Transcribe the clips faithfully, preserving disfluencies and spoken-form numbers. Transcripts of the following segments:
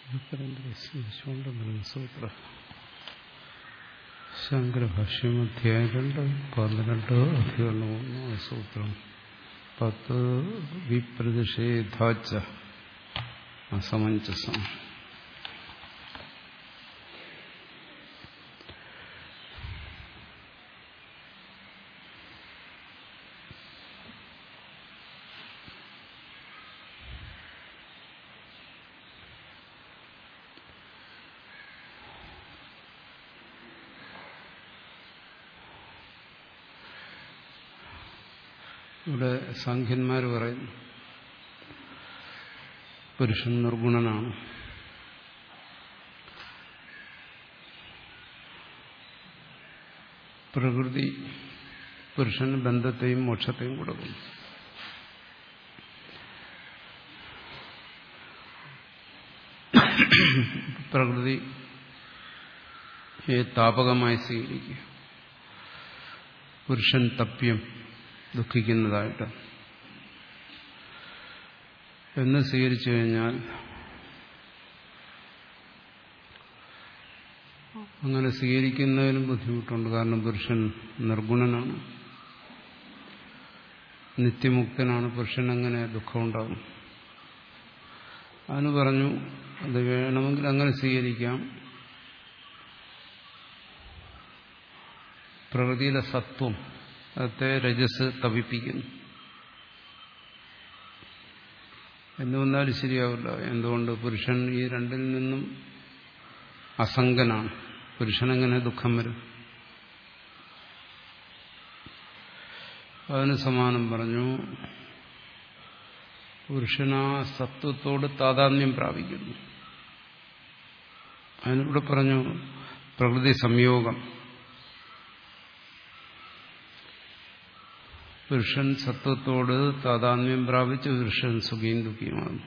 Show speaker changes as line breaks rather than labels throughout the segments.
സൂത്ര ശങ്കരഭാഷ്യം അധ്യായം രണ്ട് പന്ത്രണ്ട് അധികരണം ഒന്ന് സൂത്രം പത്ത് വിപ്രതിഷേധാച്ച അസമഞ്ജസം. ഇവിടെ സാഖ്യന്മാർ പറയുന്നു പുരുഷൻ നിർഗുണനാണ്. പ്രകൃതി പുരുഷന് ബന്ധത്തെയും മോക്ഷത്തെയും കൊടുക്കുന്നു. പ്രകൃതിയെ താപകമായി സ്വീകരിക്കുക, പുരുഷൻ തപ്യം ദുഃഖിക്കുന്നതായിട്ട് എന്ന് സ്വീകരിച്ചു കഴിഞ്ഞാൽ അങ്ങനെ സ്വീകരിക്കുന്നതിനും ബുദ്ധിമുട്ടുണ്ട്. കാരണം പുരുഷൻ നിർഗുണനാണ്, നിത്യമുക്തനാണ്. പുരുഷൻ അങ്ങനെ ദുഃഖമുണ്ടാകും. അതിന് പറഞ്ഞു അത് വേണമെങ്കിൽ അങ്ങനെ സ്വീകരിക്കാം. പ്രകൃതിയിലെ സത്വം അത്തെ രജസ് തപിപ്പിക്കുന്നു എന്ന് വന്നാലും ശരിയാവില്ല. എന്തുകൊണ്ട്? പുരുഷൻ ഈ രണ്ടിൽ നിന്നും അസംഗനാണ്. പുരുഷനെങ്ങനെ ദുഃഖം വരും? അതിന് സമാനം പറഞ്ഞു. പുരുഷനാ സത്വത്തോട് താതാത്മ്യം പ്രാപിക്കുന്നു. അതിനിവിടെ പറഞ്ഞു പ്രകൃതി സംയോഗം. പുരുഷൻ സത്വത്തോട് താതാത്മ്യം പ്രാപിച്ച് പുരുഷൻ സുഖിയും ദുഃഖിയുമാണ്.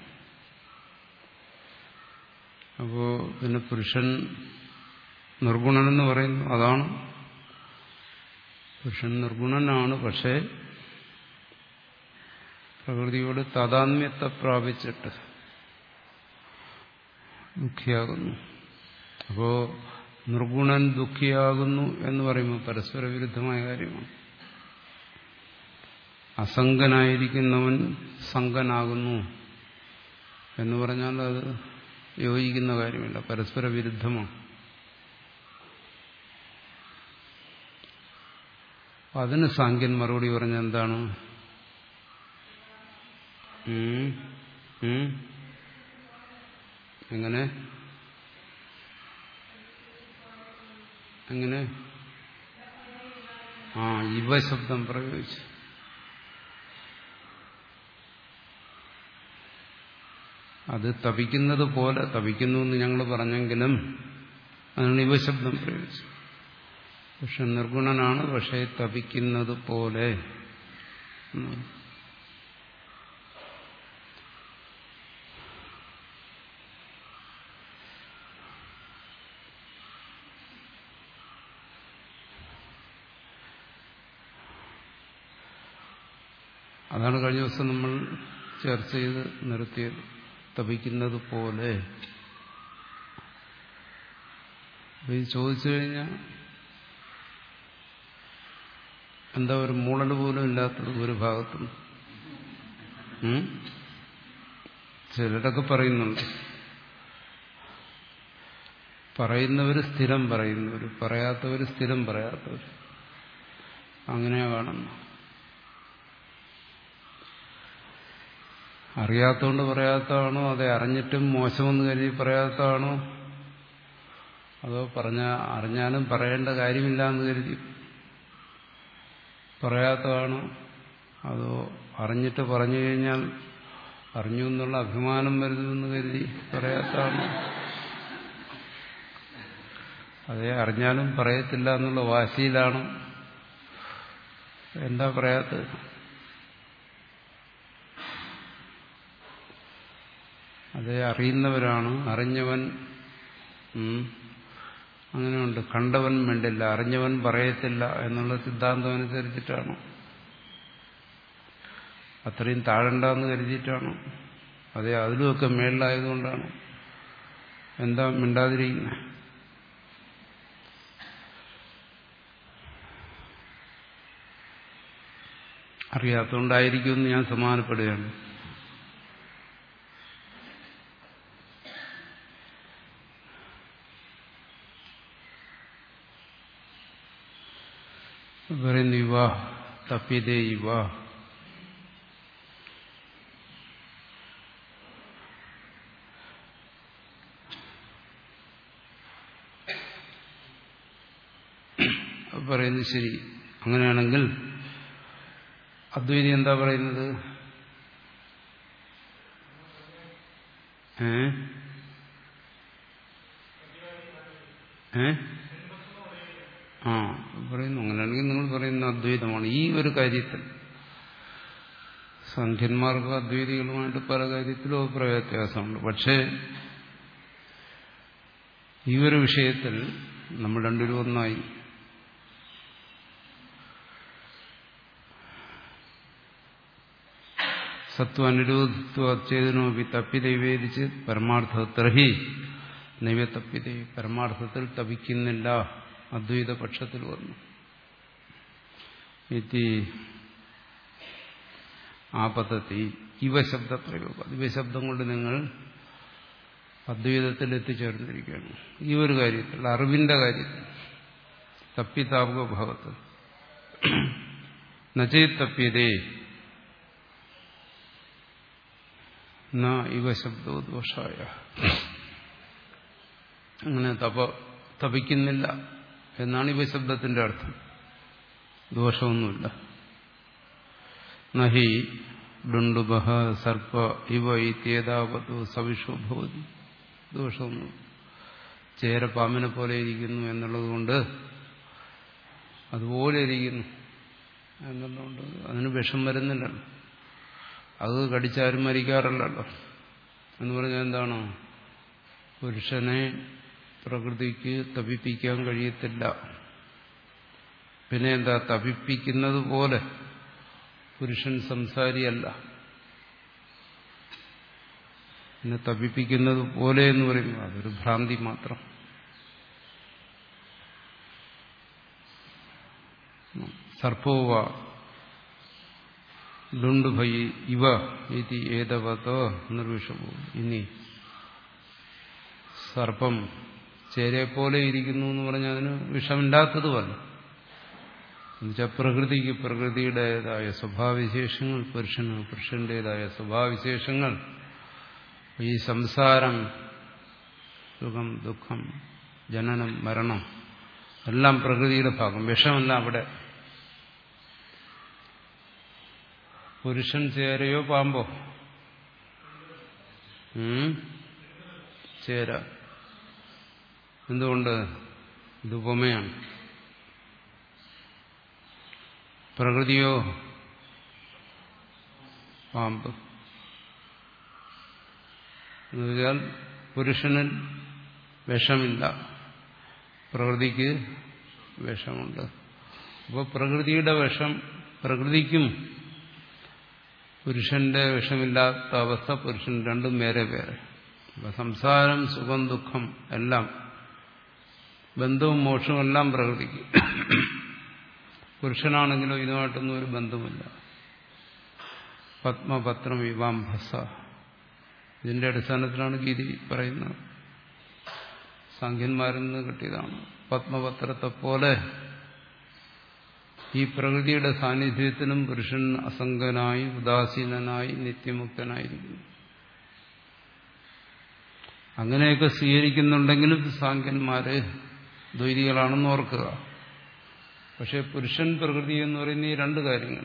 അപ്പോ പിന്നെ പുരുഷൻ നിർഗുണനെന്ന് പറയുന്നു. അതാണ് പുരുഷൻ നിർഗുണനാണ്. പക്ഷേ പ്രകൃതിയോട് താതാത്മ്യത്തെ പ്രാപിച്ചിട്ട് ദുഃഖിയാകുന്നു. അപ്പോ നിർഗുണൻ ദുഃഖിയാകുന്നു എന്ന് പറയുമ്പോൾ പരസ്പര വിരുദ്ധമായ കാര്യമാണ്. അസംഗനായിരിക്കുന്നവൻ സംഗനാകുന്നു എന്ന് പറഞ്ഞാൽ അത് യോജിക്കുന്ന കാര്യമില്ല, പരസ്പര വിരുദ്ധമാണ്. അതിന് സാഖ്യൻ മറുപടി പറഞ്ഞ എന്താണ്? എങ്ങനെ എങ്ങനെ ആ ഇവ ശബ്ദം പ്രയോഗിച്ചു. അത് തപിക്കുന്നത് പോലെ തപിക്കുന്നു എന്ന് ഞങ്ങൾ പറഞ്ഞെങ്കിലും അതിനാണ് ഇവ ശബ്ദം പ്രയോഗിച്ചത്. പക്ഷെ നിർഗുണനാണ്, പക്ഷേ തപിക്കുന്നത് പോലെ. അതാണ് കഴിഞ്ഞ ദിവസം നമ്മൾ ചർച്ച ചെയ്ത് നിർത്തിയത്. തപിക്കുന്നത് പോലെ. ഇത് ചോദിച്ചു കഴിഞ്ഞാൽ എന്താ ഒരു മൂളൽ പോലും ഇല്ലാത്തത് ഒരു ഭാഗത്തും. ചിലരൊക്കെ പറയുന്നുണ്ട്. പറയുന്നവര് സ്ഥിരം പറയുന്നവര്, പറയാത്തവര് സ്ഥിരം പറയാത്തവര്, അങ്ങനെയാ കാണുന്നു. അറിയാത്തതുകൊണ്ട് പറയാത്തതാണോ, അതെ അറിഞ്ഞിട്ടും മോശമെന്ന് കരുതി പറയാത്തതാണോ, അതോ പറഞ്ഞ അറിഞ്ഞാലും പറയേണ്ട കാര്യമില്ല എന്ന് കരുതി പറയാത്തതാണോ, അതോ അറിഞ്ഞിട്ട് പറഞ്ഞു കഴിഞ്ഞാൽ അറിഞ്ഞു എന്നുള്ള അഭിമാനം വരുന്നുവെന്ന് കരുതി പറയാത്തതാണോ, അതെ അറിഞ്ഞാലും പറയത്തില്ല എന്നുള്ള വാശിയിലാണോ, എന്താ പറയാത്തത്? അതേ അറിയുന്നവരാണ്. അറിഞ്ഞവൻ അങ്ങനെയുണ്ട്. കണ്ടവൻ വേണ്ടില്ല, അറിഞ്ഞവൻ പറയത്തില്ല എന്നുള്ള സിദ്ധാന്തം അനുസരിച്ചിട്ടാണ്. അത്രയും താഴണ്ടെന്ന് കരുതിയിട്ടാണ്. അതെ അതിലുമൊക്കെ മേളിലായതുകൊണ്ടാണ്. എന്താ മിണ്ടാതിരിക്കുന്നത്? അറിയാത്തതുകൊണ്ടായിരിക്കുമെന്ന് ഞാൻ സമാധാനപ്പെടുകയാണ്. പറയുന്നു ഇവ തപ്യതേ ഇവ. പറയുന്നു ശരി, അങ്ങനെയാണെങ്കിൽ അദ്വൈതി എന്താ പറയുന്നത്? ഏ ഏ ആ പറയുന്നു അങ്ങനെയാണെങ്കിൽ നിങ്ങൾ പറയുന്ന അദ്വൈതമാണ് ഈ ഒരു കാര്യത്തിൽ. സംഖ്യന്മാർക്ക് അദ്വൈതികളുമായിട്ട് പല കാര്യത്തിലും അഭിപ്രായ വ്യത്യാസമുണ്ട്. പക്ഷേ ഈ ഒരു വിഷയത്തിൽ നമ്മൾ രണ്ടുപേരും ഒന്നായി. സത്വ അനിരോധിത്വ അച്ഛേദനോപി തപ്യത വിവേദിച്ച് പരമാർത്ഥത്രഹി നൈവ തപ്യത. പരമാർത്ഥത്തിൽ തപിക്കുന്നില്ല അദ്വൈത പക്ഷത്തിൽ വന്നു. ഇതി ആ പദ്ധതി ഇവ ശബ്ദ പ്രയോഗം. ഇവ ശബ്ദം കൊണ്ട് നിങ്ങൾ അദ്വൈതത്തിൽ എത്തിച്ചേർന്നിരിക്കുകയാണ്. ഈ ഒരു കാര്യത്തിൽ, അറിവിന്റെ കാര്യത്തിൽ. തപ്യതാപക ഭാവത്ത് നചേ തപ്യതേ ന ഇവ ശബ്ദോ ദോഷായ. അങ്ങനെ തപ തപിക്കുന്നില്ല എന്നാണ് ഇവ ശബ്ദത്തിന്റെ അർത്ഥം. ദോഷമൊന്നുമില്ല. നഹി ഡുണ്ടുബഹ സർപ്പ ഇവ ഇത്യേതാവതോ സവിഷോ ഭവതി. ദോഷമൊന്നും. ചേര പാമ്പിനെ പോലെ ഇരിക്കുന്നു എന്നുള്ളത് കൊണ്ട് അതുപോലെ ഇരിക്കുന്നു എന്നുള്ളതുകൊണ്ട് അതിന് വിഷം വരുന്നില്ലല്ലോ. അത് കടിച്ചാരും മരിക്കാറില്ലല്ലോ. എന്ന് പറഞ്ഞാൽ എന്താണ്? പുരുഷനെ പ്രകൃതിക്ക് തപിപ്പിക്കാൻ കഴിയത്തില്ല. പിന്നെ എന്താ? തപിപ്പിക്കുന്നത് പോലെ. പുരുഷൻ സംസാരിയല്ല. പിന്നെ തപിപ്പിക്കുന്നത് പോലെ എന്ന് പറയുമ്പോൾ അതൊരു ഭ്രാന്തി മാത്രം. സർപ്പോവ ഡുണ്ടുഭൈ ഇവ ഇതി ഏതവതോ നിർവിഷമോ. ഇനി സർപ്പം ചേരയെ പോലെ ഇരിക്കുന്നു എന്ന് പറഞ്ഞാൽ അതിന് വിഷമില്ലാത്തതുമല്ല. എന്നുവെച്ചാൽ പ്രകൃതിക്ക് പ്രകൃതിയുടേതായ സ്വഭാവവിശേഷങ്ങൾ, പുരുഷന് പുരുഷന്റേതായ സ്വഭാവവിശേഷങ്ങൾ. ഈ സംസാരം, സുഖം ദുഃഖം, ജനനം മരണം എല്ലാം പ്രകൃതിയുടെ ഭാഗം. വിഷമല്ല അവിടെ. പുരുഷൻ ചേരയോ പാമ്പോ? ചേര. എന്തുകൊണ്ട്? ഇത് ഉപമയാണ്. പ്രകൃതിയോ പാമ്പ്. എന്നുവെച്ചാൽ പുരുഷനിൽ വിഷമില്ല, പ്രകൃതിക്ക് വിഷമുണ്ട്. അപ്പോൾ പ്രകൃതിയുടെ വിഷം പ്രകൃതിക്കും പുരുഷന്റെ വിഷമില്ലാത്ത അവസ്ഥ പുരുഷൻ രണ്ടും വേറെ വേറെ. അപ്പൊ സംസാരം സുഖം ദുഃഖം എല്ലാം ബന്ധവും മോക്ഷവും എല്ലാം പ്രകൃതിക്ക്. പുരുഷനാണെങ്കിലോ ഇതുമായിട്ടൊന്നും ഒരു ബന്ധമില്ല. പത്മപത്രം വിവാംഭസ. ഇതിന്റെ അടിസ്ഥാനത്തിലാണ് ഗീതി പറയുന്നത്. സാഖ്യന്മാരിൽ നിന്ന് കിട്ടിയതാണ്. പത്മപത്രത്തെ പോലെ ഈ പ്രകൃതിയുടെ സാന്നിധ്യത്തിലും പുരുഷൻ അസംഗനായി ഉദാസീനനായി നിത്യമുക്തനായിരിക്കുന്നു. അങ്ങനെയൊക്കെ സ്വീകരിക്കുന്നുണ്ടെങ്കിലും സാഖ്യന്മാര് ദ്വൈതികളാണെന്ന് ഓർക്കുക. പക്ഷെ പുരുഷൻ പ്രകൃതി എന്ന് പറയുന്ന ഈ രണ്ട് കാര്യങ്ങൾ,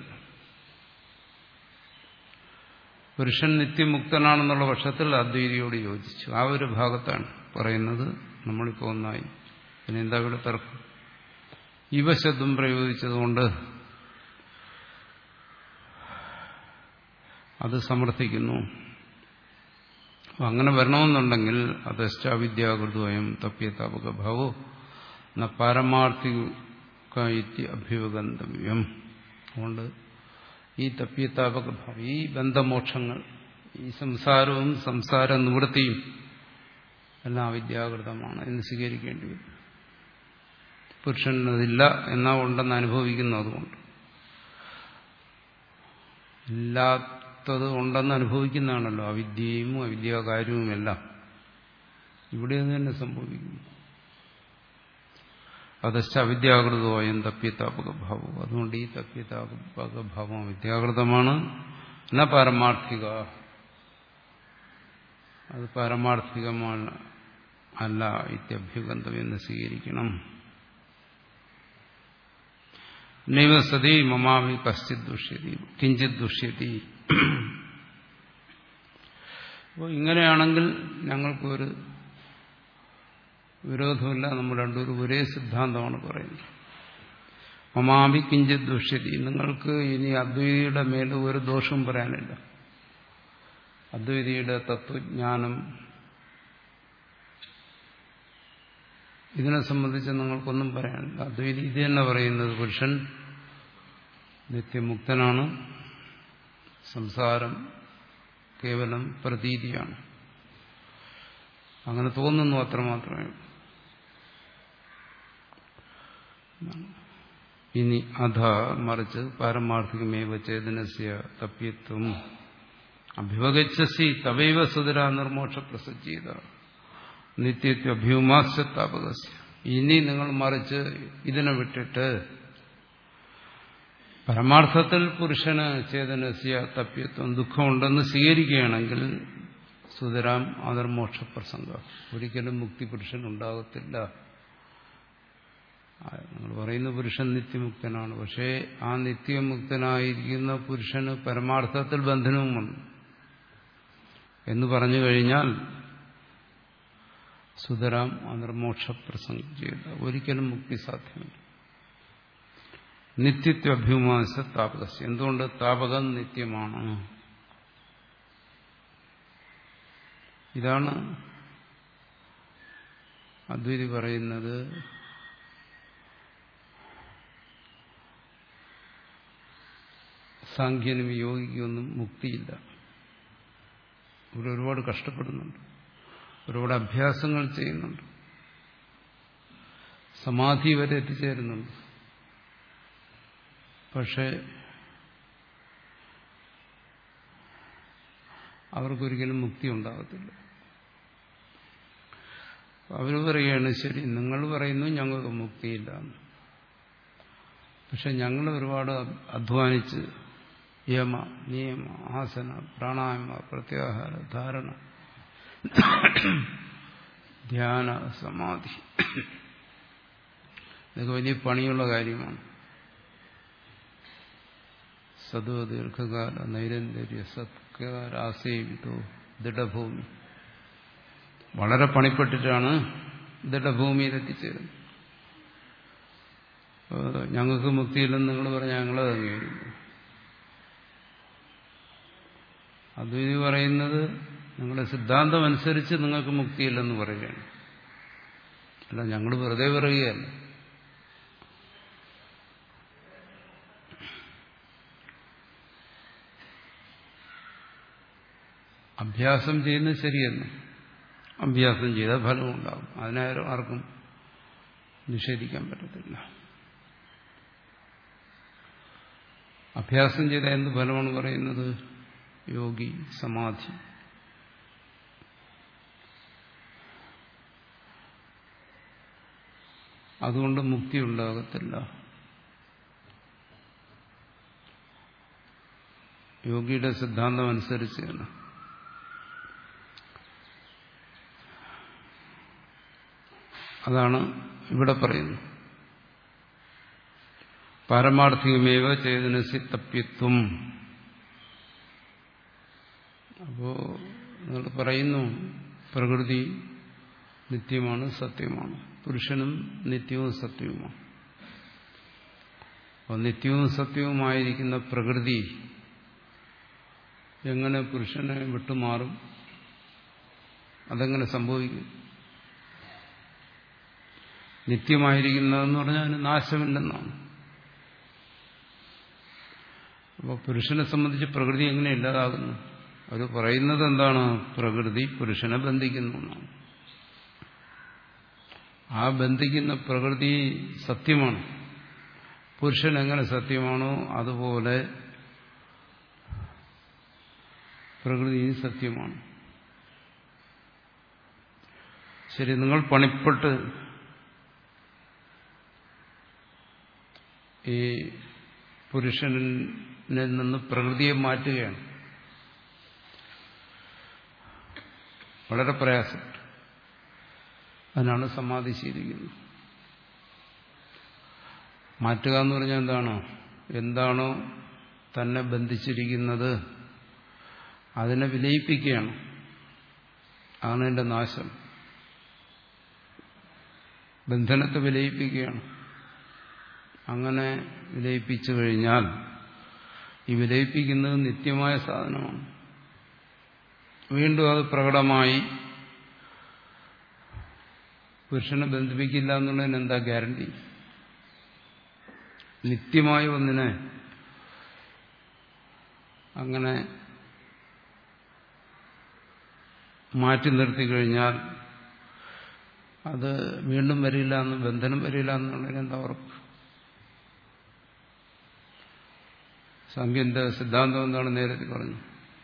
പുരുഷൻ നിത്യമുക്തനാണെന്നുള്ള പക്ഷത്തിൽ അദ്വൈതിയോട് യോജിച്ചു. ആ ഒരു ഭാഗത്താണ് പറയുന്നത്. നമ്മളിപ്പോൾ ഒന്നായി. പിന്നെ എന്താ ഇവിടെ തർക്കം? ഇവ ശബ്ദം പ്രയോഗിച്ചതുകൊണ്ട് അത് സമർത്ഥിക്കുന്നു. അങ്ങനെ വരണമെന്നുണ്ടെങ്കിൽ അതശ്ചാവിദ്യാകൃതയം തപ്യതാപക ഭാവോ ന പാരമാർത്ഥിക അഭ്യുപഗന്തവ്യം. അതുകൊണ്ട് ഈ തപ്യതാപക ഭാവം, ഈ ബന്ധമോക്ഷങ്ങൾ, ഈ സംസാരവും സംസാര നിവൃത്തിയും എല്ലാം അവിദ്യാകൃതമാണ് എന്ന് സ്വീകരിക്കേണ്ടി വരും. പുരുഷനതില്ല എന്നാ ഉണ്ടെന്ന് അനുഭവിക്കുന്നു. അതുകൊണ്ട് ഇല്ലാത്തത് ഉണ്ടെന്ന് അനുഭവിക്കുന്നതാണല്ലോ അവിദ്യയും അവിദ്യാകാര്യവും എല്ലാം. ഇവിടെ തന്നെ സംഭവിക്കുന്നു. അതശ്ച അവിദ്യാകൃതമായും തപ്യതാപകഭാവം. അതുകൊണ്ട് ഈ തപ്യതാപകഭാവം അവിദ്യാകൃതമാണ്. ന പാരമാർത്ഥിക, അത് പാരമാർത്ഥികമാണ് അല്ല. ഇത്യഭ്യുഗന്ധം എന്ന് സ്വീകരിക്കണം. നൈവ സതി മമാവി കശ്ചിത് ദുഷ്യതി കിഞ്ചിത് ദുഷ്യതി. അപ്പോൾ ഇങ്ങനെയാണെങ്കിൽ ഞങ്ങൾക്കൊരു വിരോധമില്ല. നമ്മൾ രണ്ടുപേരും ഒരേ സിദ്ധാന്തമാണ് പറയുന്നത്. മമാവി കിഞ്ചിത് ദുഷ്യതി. നിങ്ങൾക്ക് ഇനി അദ്വൈതിയുടെ മേൽ ഒരു ദോഷവും പറയാനില്ല. അദ്വൈതിയുടെ തത്വജ്ഞാനം ഇതിനെ സംബന്ധിച്ച് നിങ്ങൾക്കൊന്നും പറയാനില്ല. അദ്വൈതി ഇത് തന്നെ പറയുന്നത് പുരുഷൻ നിത്യമുക്തനാണ്, സംസാരം കേവലം പ്രതീതിയാണ്, അങ്ങനെ തോന്നുന്നു, അത്രമാത്രമേ. ഇനി അധ മറിച്ച് പാരമാർത്ഥികമേവ ചേതനസ്യ തപ്യത്വം അഭിവഗച്ഛസി തവൈവ സുതരാ നിർമോക്ഷ പ്രസജ്ജീത നിത്യത്വഭ്യൂമാസ്യത്താപകസ്യ. ഇനി നിങ്ങൾ മറിച്ച് ഇതിനെ വിട്ടിട്ട് പരമാർത്ഥത്തിൽ പുരുഷന് ചേതനസ്യ തപ്യത്വം ദുഃഖമുണ്ടെന്ന് സ്വീകരിക്കുകയാണെങ്കിൽ സുതരാം അനിർമോക്ഷ പ്രസംഗ, ഒരിക്കലും മുക്തി പുരുഷൻ ഉണ്ടാകത്തില്ല. നിങ്ങൾ പറയുന്ന പുരുഷൻ നിത്യമുക്തനാണ്. പക്ഷേ ആ നിത്യമുക്തനായിരിക്കുന്ന പുരുഷന് പരമാർത്ഥത്തിൽ ബന്ധനവുമുണ്ട് എന്ന് പറഞ്ഞു കഴിഞ്ഞാൽ സുതരാം അനിർമോക്ഷ പ്രസംഗം ചെയ്ത ഒരിക്കലും മുക്തി സാധ്യമല്ല. നിത്യത്വഭ്യൂമാസ താപകസ്യ. എന്തുകൊണ്ട്? താപകം നിത്യമാണ്. ഇതാണ് അദ്വൈതി പറയുന്നത്. സാഖ്യനും യോഗിക്കൊന്നും മുക്തിയില്ല. ഇവിടെ ഒരുപാട് കഷ്ടപ്പെടുന്നുണ്ട്, ഒരുപാട് അഭ്യാസങ്ങൾ ചെയ്യുന്നുണ്ട്, സമാധി വരെ എത്തിച്ചേരുന്നുണ്ട്. പക്ഷേ അവർക്കൊരിക്കലും മുക്തി ഉണ്ടാകത്തില്ല. അവർ പറയുകയാണ്, ശരി, നിങ്ങൾ പറയുന്നു ഞങ്ങൾക്ക് മുക്തിയില്ല, പക്ഷെ ഞങ്ങൾ ഒരുപാട് അധ്വാനിച്ച് യമ നിയമ ആസന പ്രാണായാമ പ്രത്യാഹാര ധാരണ ധ്യാന സമാധി ഇതൊക്കെ വലിയ പണിയുള്ള കാര്യമാണ്. സദോ ദീർഘകാല നൈരന്തര്യ സത്കാരാസേവിതോ ദൃഢഭൂമി. വളരെ പണിപ്പെട്ടിട്ടാണ് ദൃഢഭൂമിയിലെത്തിച്ചേരുന്നത്. ഞങ്ങൾക്ക് മുക്തിയില്ലെന്ന് നിങ്ങൾ പറഞ്ഞാൽ ഞങ്ങളത് അംഗീകരിക്കും. അദ്വൈതി പറയുന്നത് നിങ്ങളുടെ സിദ്ധാന്തം അനുസരിച്ച് നിങ്ങൾക്ക് മുക്തിയില്ലെന്ന് പറയുകയാണ്. അല്ല, ഞങ്ങൾ വെറുതെ പറയുകയല്ല. അഭ്യാസം ചെയ്യുന്നത് ശരിയെന്ന്, അഭ്യാസം ചെയ്താൽ ഫലമുണ്ടാകും, അതിനാരും ആർക്കും നിഷേധിക്കാൻ പറ്റത്തില്ല. അഭ്യാസം ചെയ്ത എന്ത് ഫലമാണ് പറയുന്നത്? യോഗി സമാധി. അതുകൊണ്ട് മുക്തി ഉണ്ടാകത്തില്ല. യോഗിയുടെ സിദ്ധാന്തം അനുസരിച്ച് തന്നെ. അതാണ് ഇവിടെ പറയുന്നത്. പാരമാർത്ഥികമേവ ചേതനസി തപ്യത്വം. അപ്പോ നിങ്ങൾ പറയുന്നു പ്രകൃതി നിത്യമാണ്, സത്യമാണ്, പുരുഷനും നിത്യവും സത്യവുമാണ്. അപ്പോൾ നിത്യവും സത്യവുമായിരിക്കുന്ന പ്രകൃതി എങ്ങനെ പുരുഷനെ വിട്ടുമാറും? അതെങ്ങനെ സംഭവിക്കും? നിത്യമായിരിക്കുന്നതെന്ന് പറഞ്ഞാൽ അതിന് നാശമില്ലെന്നാണ്. അപ്പോൾ പുരുഷനെ സംബന്ധിച്ച് പ്രകൃതി എങ്ങനെ ഇല്ലാതാകുന്നു? അവർ പറയുന്നത് എന്താണ്? പ്രകൃതി പുരുഷനെ ബന്ധിക്കുന്നു എന്നാണ്. ആ ബന്ധിക്കുന്ന പ്രകൃതി സത്യമാണ്. പുരുഷൻ എങ്ങനെ സത്യമാണോ അതുപോലെ പ്രകൃതി സത്യമാണ്. ശരി, നിങ്ങൾ പണിപ്പെട്ട് ഈ പുരുഷനിൽ നിന്ന് പ്രകൃതിയെ മാറ്റുകയാണ്. വളരെ പ്രയാസപ്പെട്ടു. അതിനാണ് സമാധി ശീലിക്കുന്നത്. മാറ്റുക എന്ന് പറഞ്ഞാൽ എന്താണോ എന്താണോ തന്നെ ബന്ധിച്ചിരിക്കുന്നത് അതിനെ വിലയിപ്പിക്കുകയാണ്. ആണ് എന്റെ നാശം. ബന്ധനത്തെ വിലയിപ്പിക്കുകയാണ്. അങ്ങനെ വിലയിപ്പിച്ചു കഴിഞ്ഞാൽ ഈ വിലയിപ്പിക്കുന്നത് നിത്യമായ സാധനമാണ്. വീണ്ടും അത് പ്രകടമായി പുരുഷനെ ബന്ധിപ്പിക്കില്ല എന്നുള്ളതിന് എന്താ ഗ്യാരണ്ടി? നിത്യമായ ഒന്നിനെ അങ്ങനെ മാറ്റി നിർത്തി കഴിഞ്ഞാൽ അത് വീണ്ടും വരില്ല എന്ന്, ബന്ധനം വരില്ല എന്നുള്ളതിന് എന്താ ഉറപ്പ്? സാംഖ്യന്റെ സിദ്ധാന്തം എന്താണ്? നേരത്തെ പറഞ്ഞു,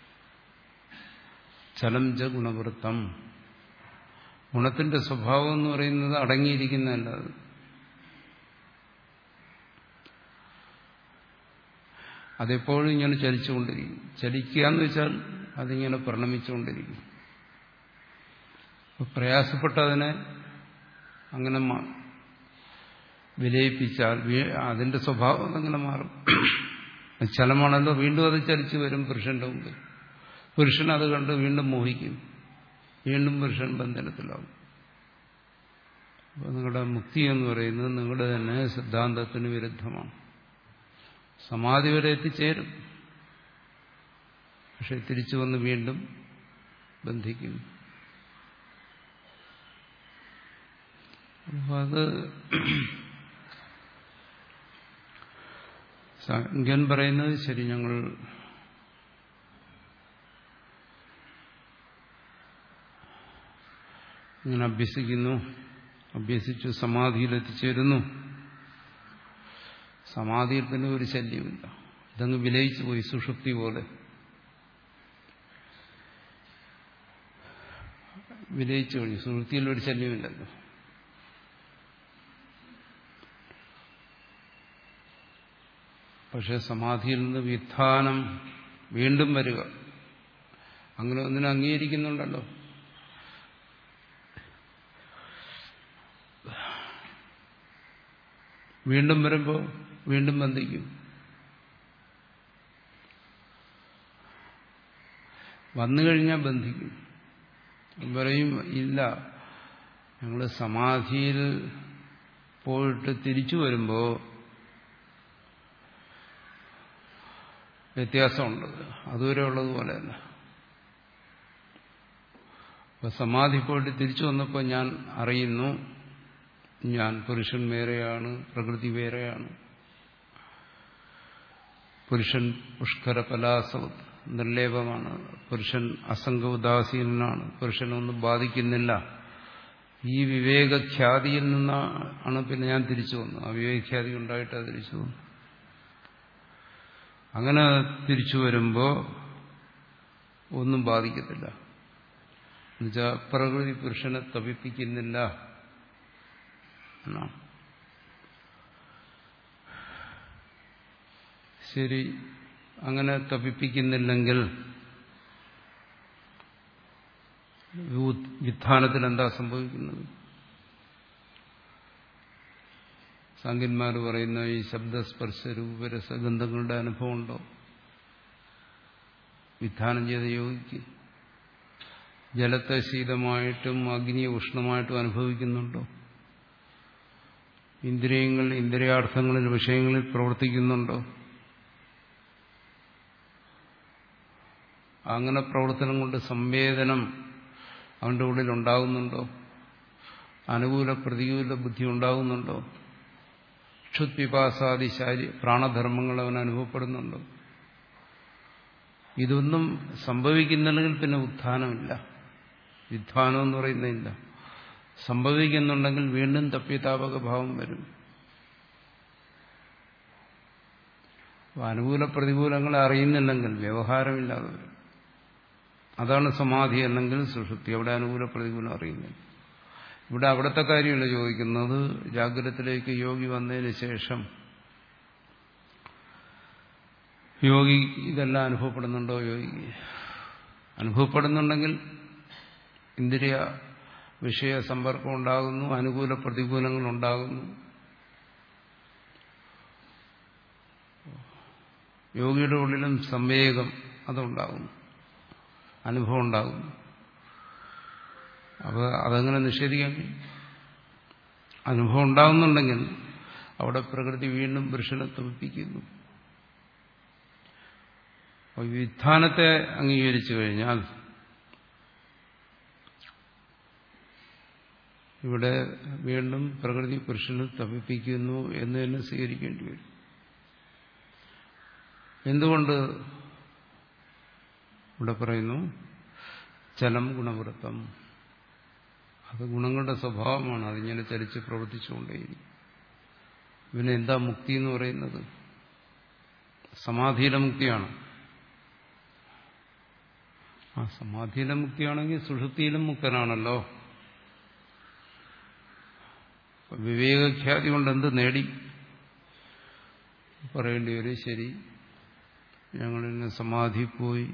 ചലം ച ഗുണവൃത്തം. ഗുണത്തിന്റെ സ്വഭാവം എന്ന് പറയുന്നത് അടങ്ങിയിരിക്കുന്നതല്ല. അത് അതെപ്പോഴും ഇങ്ങനെ ചലിച്ചുകൊണ്ടിരിക്കും. ചലിക്കുക എന്ന് വെച്ചാൽ അതിങ്ങനെ പരിണമിച്ചുകൊണ്ടിരിക്കും. പ്രയാസപ്പെട്ടതിനെ അങ്ങനെ വിലയിപ്പിച്ചാൽ അതിന്റെ സ്വഭാവം അങ്ങനെ മാറും. ചലമാണല്ലോ, വീണ്ടും അത് ചലിച്ചു വരും പുരുഷന്റെ മുമ്പിൽ. പുരുഷൻ അത് കണ്ട് വീണ്ടും മോഹിക്കും. വീണ്ടും പുരുഷൻ ബന്ധനത്തിലാവും. അപ്പോൾ നിങ്ങളുടെ മുക്തി എന്ന് പറയുന്നത് നിങ്ങളുടെ തന്നെ സിദ്ധാന്തത്തിന് വിരുദ്ധമാണ്. സമാധി വരെ എത്തിച്ചേരും, പക്ഷെ തിരിച്ചു വന്ന് വീണ്ടും ബന്ധിക്കും. അപ്പോൾ അത് സാംഖ്യൻ പറയുന്നത് ശരി, ഞങ്ങൾ ഇങ്ങനെ അഭ്യസിക്കുന്നു, അഭ്യസിച്ചു സമാധിയിൽ എത്തിച്ചേരുന്നു. സമാധിയിൽ തന്നെ ഒരു ശല്യമില്ല. ഇതങ്ങ് വിലയിച്ചു പോയി, സുഷുപ്തി പോലെ വിലയിച്ചു കഴിഞ്ഞു. സുഷുപ്തിയിൽ ഒരു ശല്യമില്ലല്ലോ. പക്ഷെ സമാധിയിൽ നിന്ന് വിധാനം വീണ്ടും വരിക, അങ്ങനെ ഒന്നിനെ അംഗീകരിക്കുന്നുണ്ടല്ലോ. വീണ്ടും വരുമ്പോൾ വീണ്ടും ബന്ധിക്കും. വന്നു കഴിഞ്ഞാൽ ബന്ധിക്കും. പറയും ഇല്ല, ഞങ്ങൾ സമാധിയിൽ പോയിട്ട് തിരിച്ചു വരുമ്പോൾ വ്യത്യാസമുണ്ട്, അതുവരെ ഉള്ളതുപോലെയല്ല. അപ്പൊ സമാധി പോയിട്ട് തിരിച്ചു വന്നപ്പോൾ ഞാൻ അറിയുന്നു, ഞാൻ പുരുഷൻ വേറെയാണ്, പ്രകൃതി വേറെയാണ്. പുരുഷൻ പുഷ്കര പലാസവ നിർലേപമാണ്. പുരുഷൻ അസംഗ ഉദാസീനാണ്. പുരുഷനൊന്നും ബാധിക്കുന്നില്ല. ഈ വിവേകഖ്യാതിയിൽ നിന്നാണ് പിന്നെ ഞാൻ തിരിച്ചു വന്നു. ആ വിവേകഖ്യാതി ഉണ്ടായിട്ടാണ് തിരിച്ചു വന്നു. അങ്ങനെ തിരിച്ചു വരുമ്പോൾ ഒന്നും ബാധിക്കത്തില്ല. എന്നുവെച്ചാൽ പ്രകൃതി പുരുഷനെ തപിപ്പിക്കുന്നില്ല എന്നാണ്. ശരി, അങ്ങനെ തപിപ്പിക്കുന്നില്ലെങ്കിൽ വിധാനത്തിൽ എന്താ സംഭവിക്കുന്നത്? സാങ്കന്മാർ പറയുന്ന ഈ ശബ്ദസ്പർശ രൂപരസഗന്ധങ്ങളുടെ അനുഭവം ഉണ്ടോ? വിധാനം ചെയ്ത യോഗിക്ക് ജലത്തെ ശീതമായിട്ടും അഗ്നിയെ ഉഷ്ണമായിട്ടും അനുഭവിക്കുന്നുണ്ടോ? ഇന്ദ്രിയങ്ങൾ ഇന്ദ്രിയാർത്ഥങ്ങളിൽ വിഷയങ്ങളിൽ പ്രവർത്തിക്കുന്നുണ്ടോ? അങ്ങനെ പ്രവർത്തനം കൊണ്ട് സംവേദനം അവന്റെ ഉള്ളിൽ ഉണ്ടാകുന്നുണ്ടോ? അനുകൂല പ്രതികൂല ബുദ്ധി ഉണ്ടാകുന്നുണ്ടോ? ക്ഷുത്പിപാസാദി ശാരീ പ്രാണധർമ്മങ്ങൾ അവൻ അനുഭവപ്പെടുന്നുണ്ടോ? ഇതൊന്നും സംഭവിക്കുന്നുണ്ടെങ്കിൽ പിന്നെ ഉത്ഥാനമില്ല. വിദ്ധാനം എന്ന് പറയുന്നില്ല. സംഭവിക്കുന്നുണ്ടെങ്കിൽ വീണ്ടും തപ്യതാപക ഭാവം വരും. അനുകൂല പ്രതികൂലങ്ങളെ അറിയുന്നില്ലെങ്കിൽ വ്യവഹാരമില്ലാതെ വരും. അതാണ് സമാധി അല്ലെങ്കിൽ സുഷുപ്തി. അവിടെ അനുകൂല പ്രതികൂലം അറിയുന്നില്ല. ഇവിടെ അവിടുത്തെ കാര്യമല്ല ചോദിക്കുന്നത്. ജാഗ്രതത്തിലേക്ക് യോഗി വന്നതിന് ശേഷം യോഗി ഇതെല്ലാം അനുഭവപ്പെടുന്നുണ്ടോ? യോഗി അനുഭവപ്പെടുന്നുണ്ടെങ്കിൽ ഇന്ദ്രിയ വിഷയ സമ്പർക്കം ഉണ്ടാകുന്നു, അനുകൂല പ്രതികൂലങ്ങൾ ഉണ്ടാകുന്നു. യോഗിയുടെ ഉള്ളിലും സംവേഗം അതുണ്ടാകുന്നു, അനുഭവം ഉണ്ടാകുന്നു. അപ്പോൾ അതങ്ങനെ നിഷേധിക്കാൻ കഴിയും? അനുഭവം ഉണ്ടാകുന്നുണ്ടെങ്കിൽ അവിടെ പ്രകൃതി വീണ്ടും പുരുഷനെ തപിപ്പിക്കുന്നു. അപ്പോൾ വിധാനത്തെ അംഗീകരിച്ചു കഴിഞ്ഞാൽ ഇവിടെ വീണ്ടും പ്രകൃതി പുരുഷനെ തപിപ്പിക്കുന്നു എന്ന് തന്നെ സ്വീകരിക്കേണ്ടി വരും. എന്തുകൊണ്ട് ഇവിടെ പറയുന്നു ചലം ഗുണവൃത്തം? അത് ഗുണങ്ങളുടെ സ്വഭാവമാണ്. അതിങ്ങനെ ചലിച്ച് പ്രവർത്തിച്ചുകൊണ്ടേയിരിക്കും. പിന്നെ എന്താ മുക്തി എന്ന് പറയുന്നത്? സമാധിയിലെ മുക്തിയാണ്. ആ സമാധിയിലെ മുക്തിയാണെങ്കിൽ സുഷുപ്തിയിലും മുക്തനാണല്ലോ. വിവേകഖ്യാതി കൊണ്ട് എന്ത് നേടി? പറയേണ്ടി വരും, ശരി, ഞങ്ങളിന്ന് സമാധി പോയി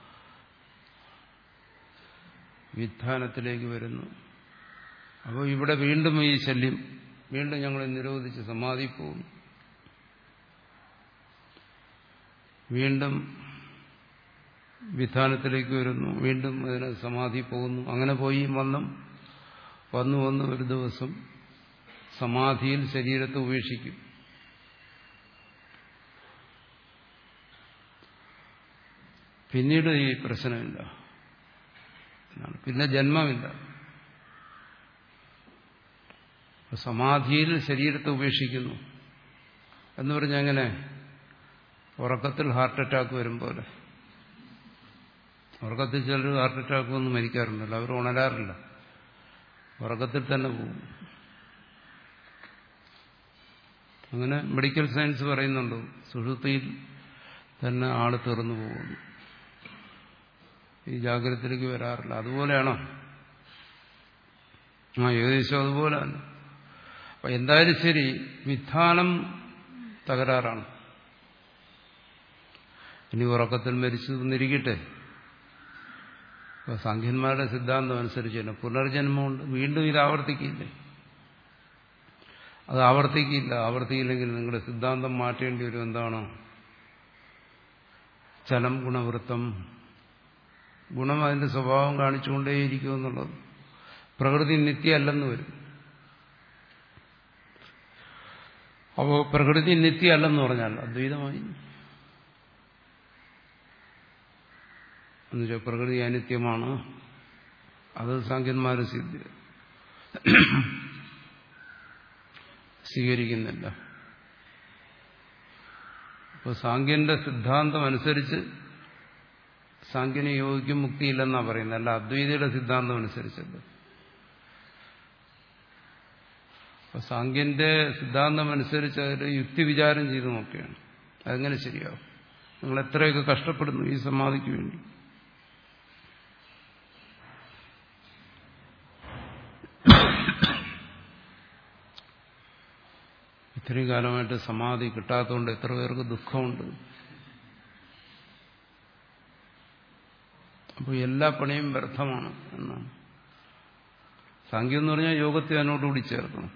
വിധാനത്തിലേക്ക് വരുന്നു. അപ്പോൾ ഇവിടെ വീണ്ടും ഈ ശല്യം, വീണ്ടും ഞങ്ങൾ നിരോധിച്ച് സമാധി പോകുന്നു, വീണ്ടും വിധാനത്തിലേക്ക് വരുന്നു, വീണ്ടും അതിന് സമാധി പോകുന്നു. അങ്ങനെ പോയി വന്നും വന്നു വന്ന് ഒരു ദിവസം സമാധിയിൽ ശരീരത്തെ ഉപേക്ഷിക്കും. പിന്നീട് ഈ പ്രശ്നമില്ല, പിന്നെ ജന്മമില്ല. സമാധിയിൽ ശരീരത്തെ ഉപേക്ഷിക്കുന്നു എന്ന് പറഞ്ഞാൽ എങ്ങനെ? ഉറക്കത്തിൽ ഹാർട്ട് അറ്റാക്ക് വരും പോലെ. ഉറക്കത്തിൽ ചിലർ ഹാർട്ട് അറ്റാക്ക് ഒന്നും മരിക്കാറുണ്ടല്ലോ, അവർ ഉണരാറില്ല, ഉറക്കത്തിൽ തന്നെ പോകും. അങ്ങനെ മെഡിക്കൽ സയൻസ് പറയുന്നുണ്ട്, സുഷുപ്തിയിൽ തന്നെ ആള് തീർന്നു പോകുന്നു, ഈ ജാഗ്രതത്തിലേക്ക് വരാറില്ല. അതുപോലെയാണോ? ആ ഏകദേശം അതുപോലെ തന്നെ. അപ്പൊ എന്തായാലും ശരി, വിധാനം തകരാറാണ്. ഇനി ഉറക്കത്തിൽ മരിച്ചു എന്നിരിക്കട്ടെ, സാഖ്യന്മാരുടെ സിദ്ധാന്തം അനുസരിച്ച് തന്നെ പുനർജന്മമുണ്ട്, വീണ്ടും ഇത് ആവർത്തിക്കില്ലേ? അത് ആവർത്തിക്കില്ല. ആവർത്തിക്കില്ലെങ്കിൽ നിങ്ങളുടെ സിദ്ധാന്തം മാറ്റേണ്ടി വരും. എന്താണോ? ചലം ഗുണവൃത്തം, ഗുണം അതിന്റെ സ്വഭാവം കാണിച്ചുകൊണ്ടേയിരിക്കും എന്നുള്ളത്. പ്രകൃതി നിത്യമല്ലെന്ന് വരും. അപ്പോൾ പ്രകൃതി നിത്യമല്ലെന്ന് പറഞ്ഞാൽ അദ്വൈതമായി. എന്നുവെച്ചാൽ പ്രകൃതി അനിത്യമാണ്, അത് സാഖ്യന്മാർ സ്വീകരിക്കുന്നില്ല. അപ്പോൾ സാഖ്യന്റെ സിദ്ധാന്തം അനുസരിച്ച് സാഖ്യന് യോഗിക്കും മുക്തിയില്ലെന്നാണ് പറയുന്നത്, അല്ല അദ്വൈതയുടെ സിദ്ധാന്തം അനുസരിച്ചല്ല. അപ്പൊ സാഖ്യന്റെ സിദ്ധാന്തം അനുസരിച്ച് അതിൽ യുക്തി വിചാരം ചെയ്ത് നോക്കുകയാണ്. അതെങ്ങനെ ശരിയാവും? നിങ്ങൾ എത്രയൊക്കെ കഷ്ടപ്പെടുന്നു ഈ സമാധിക്ക് വേണ്ടി. ഇത്രയും കാലമായിട്ട് സമാധി കിട്ടാത്തതുകൊണ്ട് എത്ര പേർക്ക് ദുഃഖമുണ്ട്. അപ്പോൾ എല്ലാ പണിയും വ്യർത്ഥമാണ് എന്നാണ്. സാഖ്യം എന്ന് പറഞ്ഞാൽ യോഗത്തെ അതിനോടുകൂടി ചേർക്കണം.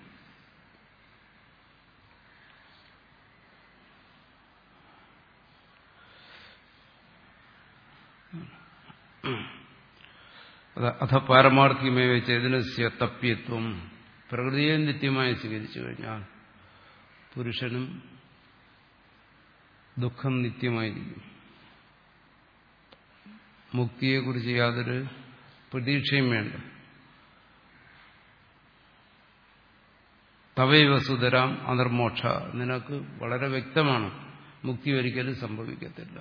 അഥ പാരമാർത്ഥികമേവ ചേതനസ്യ തപ്യത്വം, പ്രകൃതിയെ നിത്യമായി സ്വീകരിച്ചു കഴിഞ്ഞാൽ പുരുഷനും ദുഃഖം നിത്യമായിരിക്കും. മുക്തിയെക്കുറിച്ച് യാതൊരു പ്രതീക്ഷയും വേണ്ട. തവൈവ സുതരാം അനിർമോക്ഷ, നിനക്ക് വളരെ വ്യക്തമാണ് മുക്തി ഒരിക്കലും സംഭവിക്കത്തില്ല.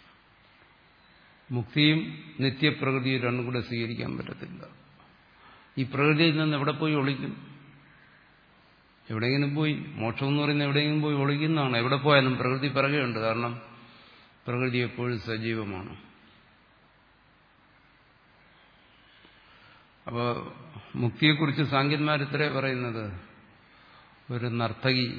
മുക്തിയും നിത്യപ്രകൃതിയും രണ്ടും കൂടെ സ്വീകരിക്കാൻ പറ്റത്തില്ല. ഈ പ്രകൃതിയിൽ നിന്ന് എവിടെ പോയി ഒളിക്കും? എവിടെയെങ്കിലും പോയി, മോക്ഷം എന്ന് പറയുന്നത് എവിടെയെങ്കിലും പോയി ഒളിക്കുന്നതാണ്. എവിടെ പോയാലും പ്രകൃതി പിറകെയുണ്ട്. കാരണം പ്രകൃതി എപ്പോഴും സജീവമാണ്. അപ്പോൾ മുക്തിയെക്കുറിച്ച് സാങ്കന്മാർ ഇത്രേ പറയുന്നത്, ഒരു നർത്തകി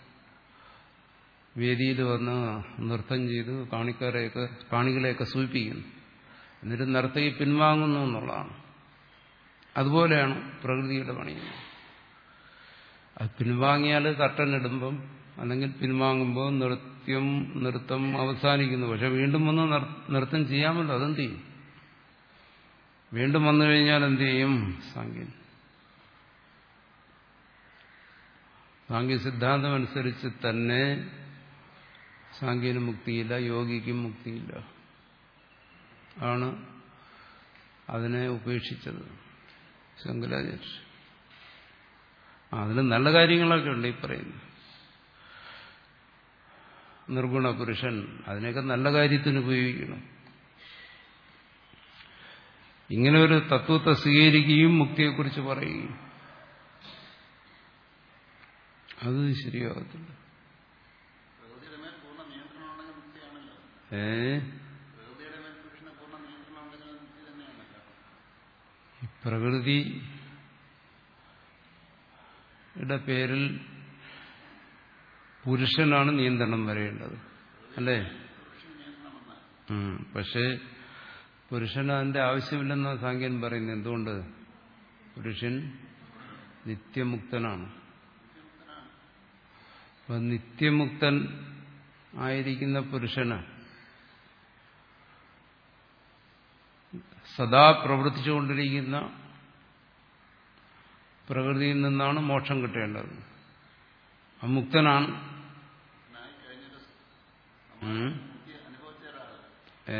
വേദിയിൽ വന്ന് നൃത്തം ചെയ്ത് കാണിക്കാരെയൊക്കെ കാണികളെയൊക്കെ സൂചിപ്പിക്കുന്നു. എന്നിട്ട് നർത്തകി പിൻവാങ്ങുന്നു എന്നുള്ളതാണ്. അതുപോലെയാണ് പ്രകൃതിയുടെ പണി. അത് പിൻവാങ്ങിയാൽ കർട്ടനിടുമ്പം അല്ലെങ്കിൽ പിൻവാങ്ങുമ്പോൾ നൃത്യം നൃത്തം അവസാനിക്കുന്നു. പക്ഷെ വീണ്ടും വന്ന് നൃത്തം ചെയ്യാമല്ലോ. അതെന്ത് ചെയ്യും? വീണ്ടും വന്നു കഴിഞ്ഞാൽ എന്ത് ചെയ്യും? സാങ്ക്യൻ സാങ്ക്യ സിദ്ധാന്തം അനുസരിച്ച് തന്നെ സാങ്ക്യന് മുക്തിയില്ല, യോഗിക്കും മുക്തിയില്ല. ആണ് അതിനെ ഉപേക്ഷിച്ചത് ശങ്കരാചാര്യ. അതിന് നല്ല കാര്യങ്ങളൊക്കെ ഉണ്ട് ഈ പറയുന്നത്. നിർഗുണ പുരുഷൻ, അതിനെയൊക്കെ നല്ല കാര്യത്തിന് ഉപയോഗിക്കണം. ഇങ്ങനെ ഒരു തത്വത്തെ സ്വീകരിക്കുകയും മുക്തിയെക്കുറിച്ച് പറയുകയും അത് ശരിയാകത്തില്ല. ഏ പ്രകൃതിയുടെ പേരിൽ പുരുഷനാണ് നിയന്ത്രണം വരേണ്ടത്, അല്ലേ? പക്ഷേ പുരുഷന് അതിന്റെ ആവശ്യമില്ലെന്നാണ് സാങ്ക്യൻ പറയുന്നത്. എന്തുകൊണ്ട്? പുരുഷൻ നിത്യമുക്തനാണ്. അപ്പൊ നിത്യമുക്തൻ ആയിരിക്കുന്ന പുരുഷന് സദാ പ്രവർത്തിച്ചുകൊണ്ടിരിക്കുന്ന പ്രകൃതിയിൽ നിന്നാണ് മോക്ഷം കിട്ടേണ്ടത്. അമുക്തനാണ്. ഏ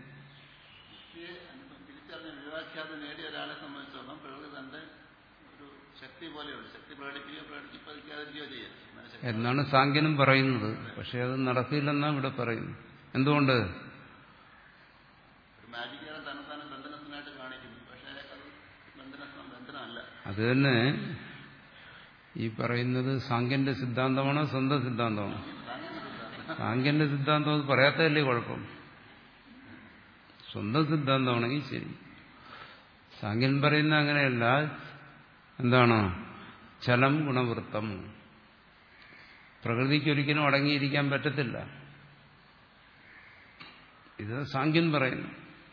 നേടിയ ഒരാളെ സംബന്ധിച്ചോളം പ്രകൃതി തന്റെ ഒരു ശക്തി പോലെയുണ്ട്. ശക്തി പ്രകടിപ്പിക്കുകയോ പ്രകടിപ്പിക്കാതിരിക്കുകയോ ചെയ്യാം
എന്നാണ് സാങ്ക്യനും പറയുന്നത്. പക്ഷെ അത് നടക്കില്ലെന്നാണ് ഇവിടെ പറയുന്നത്. എന്തുകൊണ്ട്?
ഒരു മാജിക്കാണ് തന്നെത്താനെ ബന്ധനത്തിനായിട്ട് കാണിക്കുന്നു. പക്ഷെ അത് ബന്ധനമല്ല.
അത് തന്നെ ഈ പറയുന്നത് സാങ്ക്യന്റെ സിദ്ധാന്തമാണോ സ്വന്തം സിദ്ധാന്തമാണോ? സാങ്ക്യന്റെ സിദ്ധാന്തം അത് പറയാത്തതല്ലേ കുഴപ്പം. സ്വന്തം സിദ്ധാന്തമാണെങ്കിൽ ശരി. സാങ്ക്യൻ പറയുന്ന അങ്ങനെയല്ല. എന്താണ്? ചലം ഗുണവൃത്തം. പ്രകൃതിക്ക് ഒരിക്കലും അടങ്ങിയിരിക്കാൻ പറ്റത്തില്ല. ഇത് സാങ്ക്യൻ പറയുന്നു.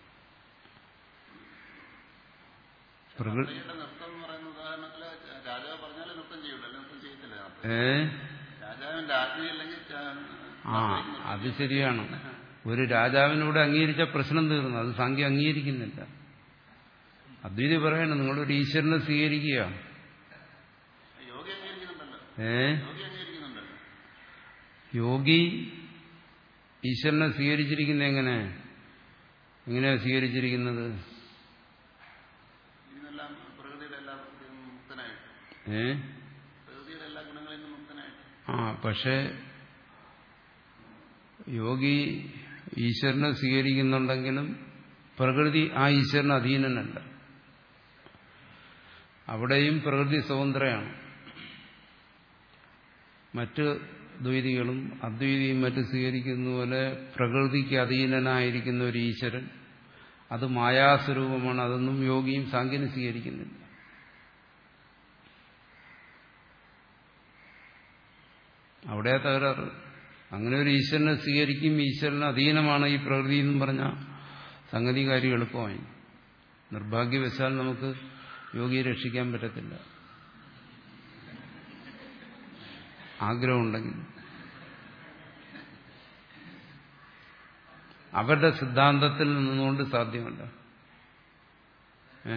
ഏ ആ അത് ശരിയാണ്. ഒരു രാജാവിനോട് അംഗീകരിച്ച പ്രശ്നം തീർന്നു. അത് സാങ്ക്യം അംഗീകരിക്കുന്നില്ല. അദ്വൈതി പറയണം, നിങ്ങളൊരു ഈശ്വരനെ സ്വീകരിക്കുക. ഏ യോഗി ഈശ്വരനെ സ്വീകരിച്ചിരിക്കുന്നത് എങ്ങനെ? എങ്ങനെയാ സ്വീകരിച്ചിരിക്കുന്നത്? ഏ ആ പക്ഷെ യോഗി ഈശ്വരനെ സ്വീകരിക്കുന്നുണ്ടെങ്കിലും പ്രകൃതി ആ ഈശ്വരന് അധീനനല്ല. അവിടെയും പ്രകൃതി സ്വതന്ത്രയാണ്. മറ്റ് ദ്വൈതികളും അദ്വൈതിയും മറ്റും സ്വീകരിക്കുന്ന പോലെ പ്രകൃതിക്ക് അധീനനായിരിക്കുന്ന ഒരു ഈശ്വരൻ, അത് മായാസ്വരൂപമാണ്. അതൊന്നും യോഗിയും സാങ്ക്യനും സ്വീകരിക്കുന്നില്ല. അവിടെ തകരാറ്. അങ്ങനെ ഒരു ഈശ്വരനെ സ്വീകരിക്കും, ഈശ്വരന് അധീനമാണ് ഈ പ്രകൃതി എന്നും പറഞ്ഞ സംഗതി കാര്യം എളുപ്പമായി. നിർഭാഗ്യവശാൽ നമുക്ക് യോഗിയെ രക്ഷിക്കാൻ പറ്റത്തില്ല, ആഗ്രഹമുണ്ടെങ്കിൽ. അവരുടെ സിദ്ധാന്തത്തിൽ നിന്നുകൊണ്ട് സാധ്യമല്ല. ഏ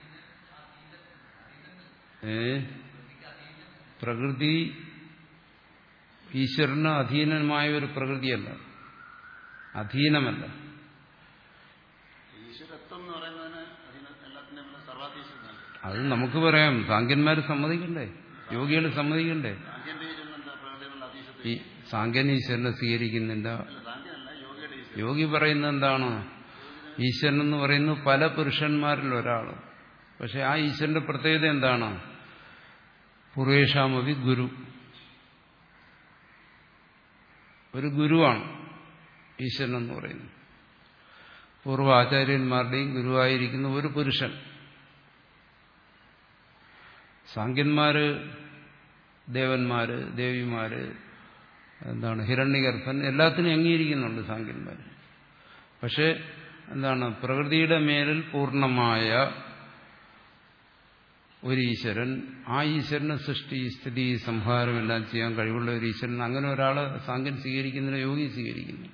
ഏ പ്രകൃതി ഈശ്വരന് അധീനമായ ഒരു പ്രകൃതിയല്ല, അധീനമല്ല. അത് നമുക്ക് പറയാം. സാങ്ക്യന്മാർ സമ്മതിക്കണ്ടേ? യോഗികൾ സമ്മതിക്കണ്ടേ? ഈ സാങ്ക്യൻ ഈശ്വരനെ സ്വീകരിക്കുന്നില്ല. യോഗി പറയുന്നത് എന്താണ്? ഈശ്വരൻ എന്ന് പറയുന്നത് പല പുരുഷന്മാരിൽ ഒരാൾ. പക്ഷെ ആ ഈശ്വരന്റെ പ്രത്യേകത എന്താണ്? പൂർവേഷാമവി ഗുരു, ഒരു ഗുരുവാണ് ഈശ്വരൻ എന്ന് പറയുന്നത്. പൂർവ്വ ആചാര്യന്മാരുടെയും ഗുരുവായിരിക്കുന്ന ഒരു പുരുഷൻ. സാങ്കന്മാര്, ദേവന്മാര്, ദേവിമാര്, എന്താണ് ഹിരണ്യഗർഭൻ, എല്ലാത്തിനും അംഗീകരിക്കുന്നുണ്ട് സാങ്കന്മാര്. പക്ഷെ എന്താണ്, പ്രകൃതിയുടെ മേലിൽ പൂർണ്ണമായ ഒരു ഈശ്വരൻ, ആ ഈശ്വരന് സൃഷ്ടി, സ്ഥിതി, സംഹാരം എല്ലാം ചെയ്യാൻ കഴിവുള്ള ഒരു ഈശ്വരൻ, അങ്ങനെ ഒരാളെ സാങ്കൻ സ്വീകരിക്കുന്നില്ല, യോഗി സ്വീകരിക്കുന്നു.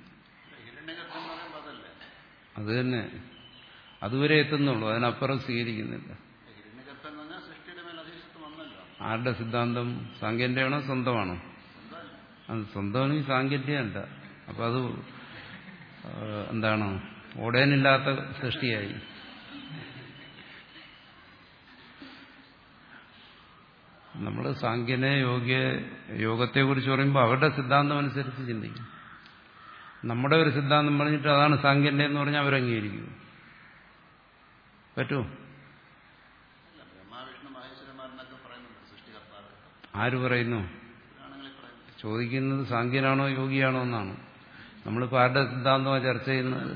അത് തന്നെ, അതുവരെ എത്തുന്നുള്ളൂ, അതിനപ്പുറം സ്വീകരിക്കുന്നില്ല. ആരുടെ സിദ്ധാന്തം? സാങ്കേന്റെ ആണോ സ്വന്തമാണോ? അത് സ്വന്തമാണെങ്കിൽ സാങ്കേന്റെ അല്ല. അപ്പൊ അത് എന്താണ്, ഓടേനില്ലാത്ത സൃഷ്ടിയായി. നമ്മൾ സാങ്കേനെ യോഗ യോഗത്തെക്കുറിച്ച് പറയുമ്പോൾ അവരുടെ സിദ്ധാന്തം അനുസരിച്ച് ചിന്തിക്കും. നമ്മുടെ ഒരു സിദ്ധാന്തം പറഞ്ഞിട്ട് അതാണ് സാങ്കേന്റെ എന്ന് പറഞ്ഞാൽ അവരംഗീകരിക്കും. പറ്റുമോ? ആര് പറയുന്നു? ചോദിക്കുന്നത് സാങ്കേനാണോ യോഗിയാണോ എന്നാണ്. നമ്മളിപ്പോൾ ആരുടെ സിദ്ധാന്തമാണ് ചർച്ച ചെയ്യുന്നത്?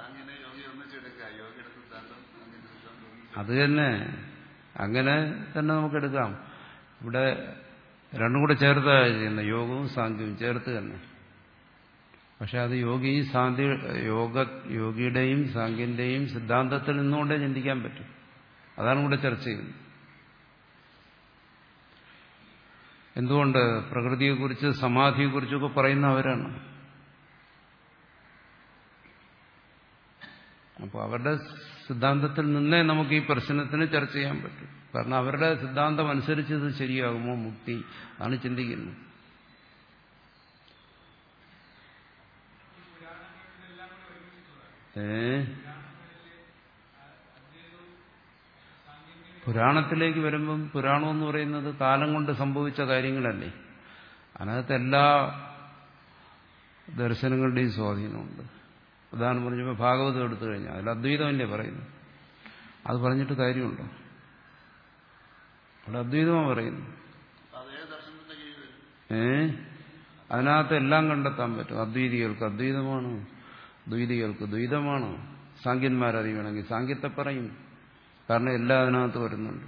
അത് തന്നെ, അങ്ങനെ തന്നെ നമുക്കെടുക്കാം. ഇവിടെ രണ്ടും കൂടെ ചേർത്താണ് ചെയ്യുന്നത്, യോഗവും സാങ്കേവും ചേർത്ത് തന്നെ. പക്ഷെ അത് യോഗി സാന്തി യോഗ യോഗിയുടെയും സാങ്കേന്റെയും സിദ്ധാന്തത്തിൽ നിന്നുകൊണ്ടേ ചിന്തിക്കാൻ പറ്റും. അതാണ് ഇവിടെ ചർച്ച ചെയ്യുന്നത്. എന്തുകൊണ്ട്? പ്രകൃതിയെക്കുറിച്ച് സമാധിയെക്കുറിച്ചൊക്കെ പറയുന്ന അവരാണ്. അപ്പോൾ അവരുടെ സിദ്ധാന്തത്തിൽ നിന്നേ നമുക്ക് ഈ പ്രശ്നത്തിന് ചർച്ച ചെയ്യാൻ പറ്റും. കാരണം അവരുടെ സിദ്ധാന്തം അനുസരിച്ച് ഇത് ശരിയാകുമോ മുക്തി, ആണ് ചിന്തിക്കുന്നത്. ഏ പുരാണത്തിലേക്ക് വരുമ്പം പുരാണം എന്ന് പറയുന്നത് കാലം കൊണ്ട് സംഭവിച്ച കാര്യങ്ങളല്ലേ. അതിനകത്ത് എല്ലാ ദർശനങ്ങളുടെയും സ്വാധീനമുണ്ട്. ഉദാഹരണം പറഞ്ഞപ്പോൾ ഭാഗവതം എടുത്തു കഴിഞ്ഞാൽ അതിൽ അദ്വൈതമല്ലേ പറയുന്നു. അത് പറഞ്ഞിട്ട് കാര്യമുണ്ടോ? അവിടെ അദ്വൈതമാണ് പറയുന്നു. ഏ അതിനകത്ത് എല്ലാം കണ്ടെത്താൻ പറ്റും. അദ്വൈതികൾക്ക് അദ്വൈതമാണ്, ദ്വൈതികൾക്ക് ദ്വൈതമാണ്. സാങ്കന്മാരറിയണമെങ്കിൽ സാങ്കേത്തെ പറയും. കാരണം എല്ലാം അതിനകത്ത് വരുന്നുണ്ട്.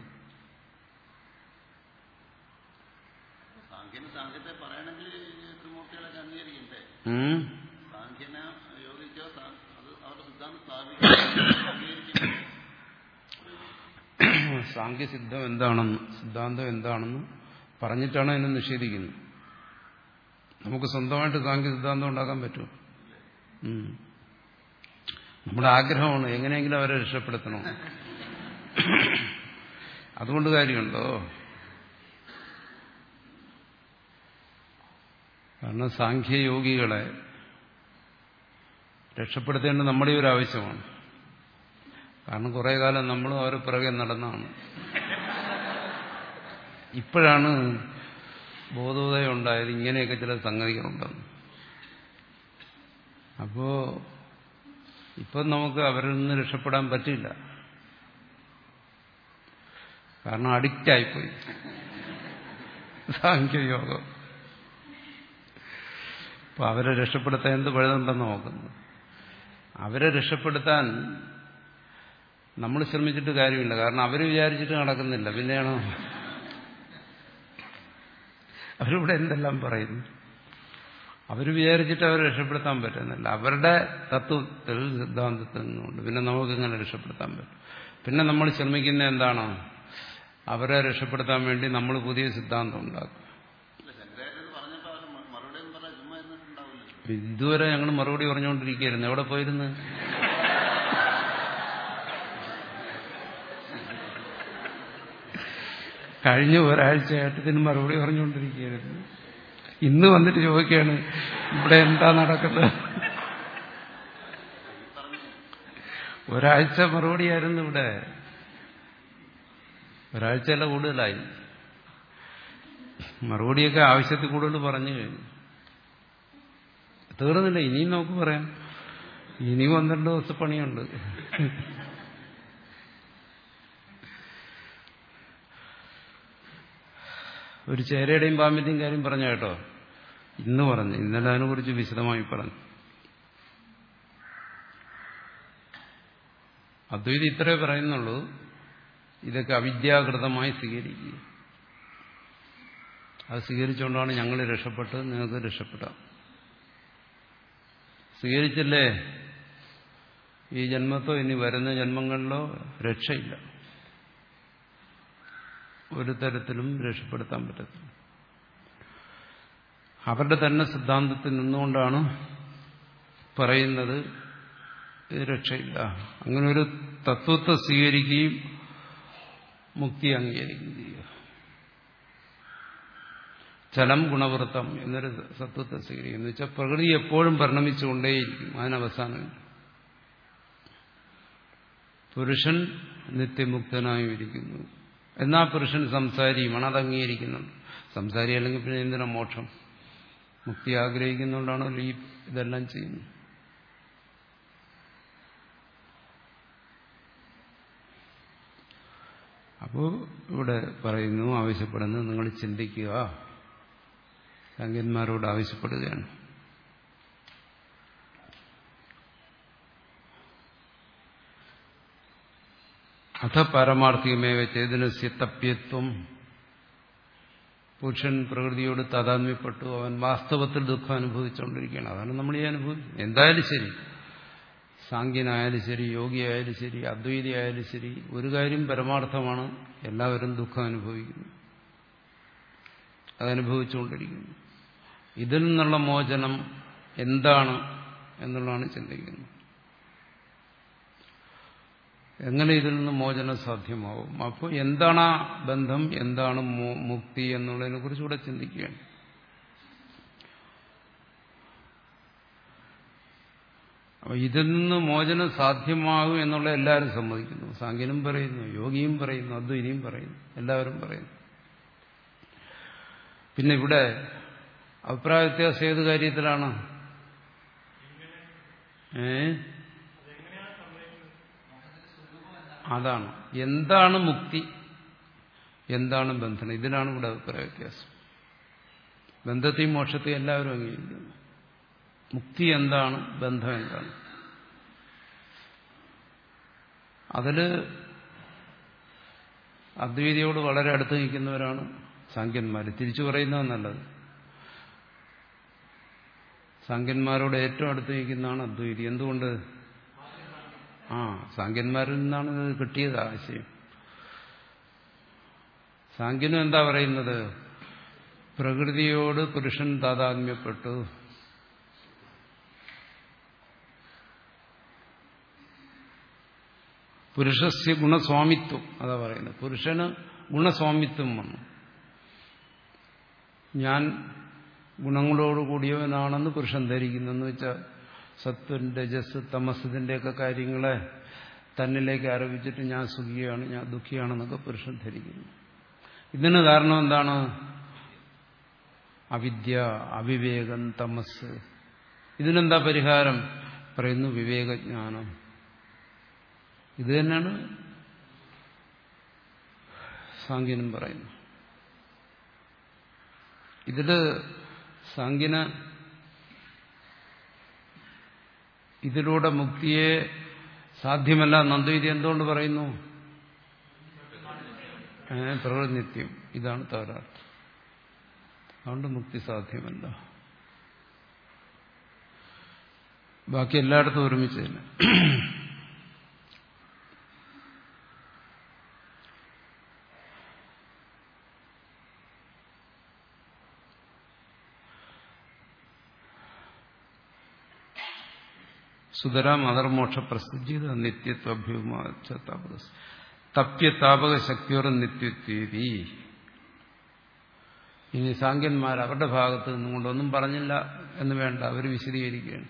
സാങ്കേസിദ്ധം എന്താണെന്ന് സിദ്ധാന്തം എന്താണെന്ന് പറഞ്ഞിട്ടാണ് അതിനെ നിഷേധിക്കുന്നത്. നമുക്ക് സ്വന്തമായിട്ട് സാങ്കേ സിദ്ധാന്തം ഉണ്ടാക്കാൻ പറ്റുമോ? നമ്മുടെ ആഗ്രഹമാണ് എങ്ങനെയെങ്കിലും അവരെ രക്ഷപ്പെടുത്തണം. അതുകൊണ്ട് കാര്യമുണ്ടോ? കാരണം സാഖ്യയോഗികളെ രക്ഷപ്പെടുത്തേണ്ടത് നമ്മുടെ ഒരു ആവശ്യമാണ്. കാരണം കുറെ കാലം നമ്മളും അവർ പിറകെ നടന്നാണ്. ഇപ്പോഴാണ് ബോധോദയം ഉണ്ടായത് ഇങ്ങനെയൊക്കെ ചില സംഗതികളുണ്ടെന്ന്. അപ്പോ ഇപ്പം നമുക്ക് അവരിൽ നിന്ന് രക്ഷപ്പെടാൻ പറ്റില്ല. കാരണം അഡിക്റ്റായിപ്പോയി സാഖ്യയോഗം. അപ്പൊ അവരെ രക്ഷപ്പെടുത്താൻ എന്ത് പഴുതുണ്ടെന്ന് നോക്കുന്നു. അവരെ രക്ഷപ്പെടുത്താൻ നമ്മൾ ശ്രമിച്ചിട്ട് കാര്യമില്ല. കാരണം അവർ വിചാരിച്ചിട്ട് നടക്കുന്നില്ല. പിന്നെയാണോ അവരിവിടെ എന്തെല്ലാം പറയുന്നു? അവർ വിചാരിച്ചിട്ട് അവരെ രക്ഷപ്പെടുത്താൻ പറ്റുന്നില്ല. അവരുടെ തത്വത്തിൽ സിദ്ധാന്തത്തിൽ നിന്നുകൊണ്ട് പിന്നെ നമുക്ക് ഇങ്ങനെ രക്ഷപ്പെടുത്താൻ പറ്റും. പിന്നെ നമ്മൾ ശ്രമിക്കുന്ന എന്താണ്? അവരെ രക്ഷപ്പെടുത്താൻ വേണ്ടി നമ്മൾ പുതിയ സിദ്ധാന്തം ഉണ്ടാക്കും. ഇതുവരെ ഞങ്ങൾ മറുപടി പറഞ്ഞുകൊണ്ടിരിക്കുകയായിരുന്നു. എവിടെ പോയിരുന്നു? കഴിഞ്ഞ ഒരാഴ്ചയായിട്ട് ഇതിന് മറുപടി പറഞ്ഞുകൊണ്ടിരിക്കുകയായിരുന്നു. ഇന്ന് വന്നിട്ട് ചോദിക്കുകയാണ് ഇവിടെ എന്താ നടക്കുന്നത്. ഒരാഴ്ച മറുപടിയായിരുന്നു ഇവിടെ. ഒരാഴ്ചയല്ല കൂടുതലായി. മറുപടിയൊക്കെ ആവശ്യത്തിൽ കൂടുതൽ പറഞ്ഞു കഴിഞ്ഞു. തീർന്നില്ല. ഇനിയും നമുക്ക് പറയാം. ഇനി പന്ത്രണ്ട് ദിവസം പണിയുണ്ട്. ഒരു ചേരയുടെയും പാമ്പിന്റെയും കാര്യം പറഞ്ഞ കേട്ടോ, ഇന്ന് പറഞ്ഞു, ഇന്നലെ അതിനെക്കുറിച്ച് വിശദമായി പറഞ്ഞു. അദ്വൈതം ഇത്രേ പറയുന്നുള്ളൂ, ഇതൊക്കെ അവിദ്യാകൃതമായി സ്വീകരിക്കുക. അത് സ്വീകരിച്ചുകൊണ്ടാണ് ഞങ്ങൾ രക്ഷപ്പെട്ടത്, നിങ്ങൾക്ക് രക്ഷപ്പെടാം. സ്വീകരിച്ചില്ലേ, ഈ ജന്മത്തോ ഇനി വരുന്ന ജന്മങ്ങളിലോ രക്ഷയില്ല, ഒരു തരത്തിലും രക്ഷപ്പെടുത്താൻ പറ്റത്തില്ല. അവരുടെ തന്നെ സിദ്ധാന്തത്തിൽ നിന്നുകൊണ്ടാണ് പറയുന്നത് രക്ഷയില്ല. അങ്ങനെ ഒരു തത്വത്തെ സ്വീകരിക്കുകയും മുക്തി അംഗീകരിക്കുകയും ചെയ്യുക. ചലം ഗുണവൃത്തം എന്നൊരു തത്വത്തെ സ്വീകരിക്കും. എന്ന് വെച്ചാൽ പ്രകൃതി എപ്പോഴും പരിണമിച്ചുകൊണ്ടേയിരിക്കും, അതിനവസാനമില്ല. പുരുഷൻ നിത്യമുക്തനായും ഇരിക്കുന്നു. എന്നാ പുരുഷൻ സംസാരിയുമാണ്, അത് അംഗീകരിക്കുന്നുണ്ട്. സംസാരി അല്ലെങ്കിൽ പിന്നെ എന്തിനാ മോക്ഷം? മുക്തി ആഗ്രഹിക്കുന്നുകൊണ്ടാണല്ലോ ഈ ഇതെല്ലാം ചെയ്യുന്നത്. അപ്പോൾ ഇവിടെ പറയുന്നു, ആവശ്യപ്പെടുന്നത് നിങ്ങൾ ചിന്തിക്കുക, സാങ്കേന്മാരോട് ആവശ്യപ്പെടുകയാണ്. അഥ പാരമാർത്ഥികമേവ ചേതനസ്യ തപ്യത്വം. പുരുഷൻ പ്രകൃതിയോട് താതാത്മ്യപ്പെട്ടു, അവൻ വാസ്തവത്തിൽ ദുഃഖം അനുഭവിച്ചുകൊണ്ടിരിക്കുകയാണ്. അതാണ് നമ്മൾ ഈ അനുഭവിക്കുന്നത്. എന്തായാലും ശരി, സാങ്കേനായാലും ശരി, യോഗിയായാലും ശരി, അദ്വൈതി ആയാലും ശരി, ഒരു കാര്യം പരമാർത്ഥമാണ്, എല്ലാവരും ദുഃഖം അനുഭവിക്കുന്നു, അതനുഭവിച്ചുകൊണ്ടിരിക്കുന്നു. ഇതിൽ നിന്നുള്ള മോചനം എന്താണ് എന്നുള്ളതാണ് ചിന്തിക്കുന്നത്. എങ്ങനെ ഇതിൽ നിന്ന് മോചനം സാധ്യമാവും? അപ്പോൾ എന്താണ് ആ ബന്ധം, എന്താണ് മുക്തി എന്നുള്ളതിനെ കുറിച്ചുകൂടെ ചിന്തിക്കുകയാണ്. അപ്പോൾ ഇതിൽ നിന്ന് മോചനം സാധ്യമാകും എന്നുള്ള എല്ലാവരും സമ്മതിക്കുന്നു. സാങ്കേനും പറയുന്നു, യോഗിയും പറയുന്നു, അദ്വൈതിയും പറയുന്നു, എല്ലാവരും പറയുന്നു. പിന്നെ ഇവിടെ അഭിപ്രായ വ്യത്യാസം ഏത് കാര്യത്തിലാണ്? ഏ അതാണ് എന്താണ് മുക്തി, എന്താണ് ബന്ധനം, ഇതിനാണ് ഇവിടെ അഭിപ്രായ വ്യത്യാസം. ബന്ധത്തെയും മോക്ഷത്തെയും എല്ലാവരും അംഗീകരിക്കുന്നു. മുക്തി എന്താണ്, ബന്ധം എന്താണ്? അതില് അദ്വൈതിയോട് വളരെ അടുത്ത് നിൽക്കുന്നവരാണ് സാങ്കേന്മാർ. തിരിച്ചു പറയുന്നത് നല്ലത്. സാങ്കേന്മാരോട് ഏറ്റവും അടുത്ത് നിൽക്കുന്നതാണ് അദ്വൈതി. എന്തുകൊണ്ട്? ആ സാങ്കേന്മാരിൽ നിന്നാണ് ഇത് കിട്ടിയത് ആശയം. സാങ്കേനും എന്താ പറയുന്നത്? പ്രകൃതിയോട് പുരുഷൻ താതാത്മ്യപ്പെട്ടു, പുരുഷസ്യ ഗുണസ്വാമിത്വം, അതാ പറയുന്നത്. പുരുഷന് ഗുണസ്വാമിത്വം വന്നു. ഞാൻ ഗുണങ്ങളോടുകൂടിയവനാണെന്ന് പുരുഷൻ ധരിക്കുന്നു. എന്ന് വെച്ചാൽ സത്വൻ, രജസ്, തമസത്തിന്റെയൊക്കെ കാര്യങ്ങളെ തന്നിലേക്ക് ആരോപിച്ചിട്ട് ഞാൻ സുഖിയാണ്, ഞാൻ ദുഃഖിയാണെന്നൊക്കെ പുരുഷൻ ധരിക്കുന്നു. ഇതിന് കാരണം എന്താണ്? അവിദ്യ, അവിവേകം, തമസ്. ഇതിനെന്താ പരിഹാരം? പറയുന്നു വിവേകജ്ഞാനം. ഇത് തന്നെയാണ് സാങ്കേനും പറയുന്നത്. ഇതില് സാങ്കേന ഇതിലൂടെ മുക്തിയെ സാധ്യമല്ല നന്ദുവിധി എന്തുകൊണ്ട് പറയുന്നു? പ്രകൃതി നിത്യം. ഇതാണ് തകരാറ്. അതുകൊണ്ട് മുക്തി സാധ്യമല്ല. ബാക്കി എല്ലായിടത്തും ഒരുമിച്ച് തന്നെ. സുതരാം അതർമോക്ഷ പ്രസിദ്ധിത നിത്യത്വഭ്യൂമാച്ച തപ്യതാപക ശക്തിയോടെ നിത്യത്വീതി. ഇനി സാങ്കേന്മാർ അവരുടെ ഭാഗത്ത് നിന്നുകൊണ്ടൊന്നും പറഞ്ഞില്ല എന്ന് വേണ്ട, അവർ വിശദീകരിക്കുകയാണ്.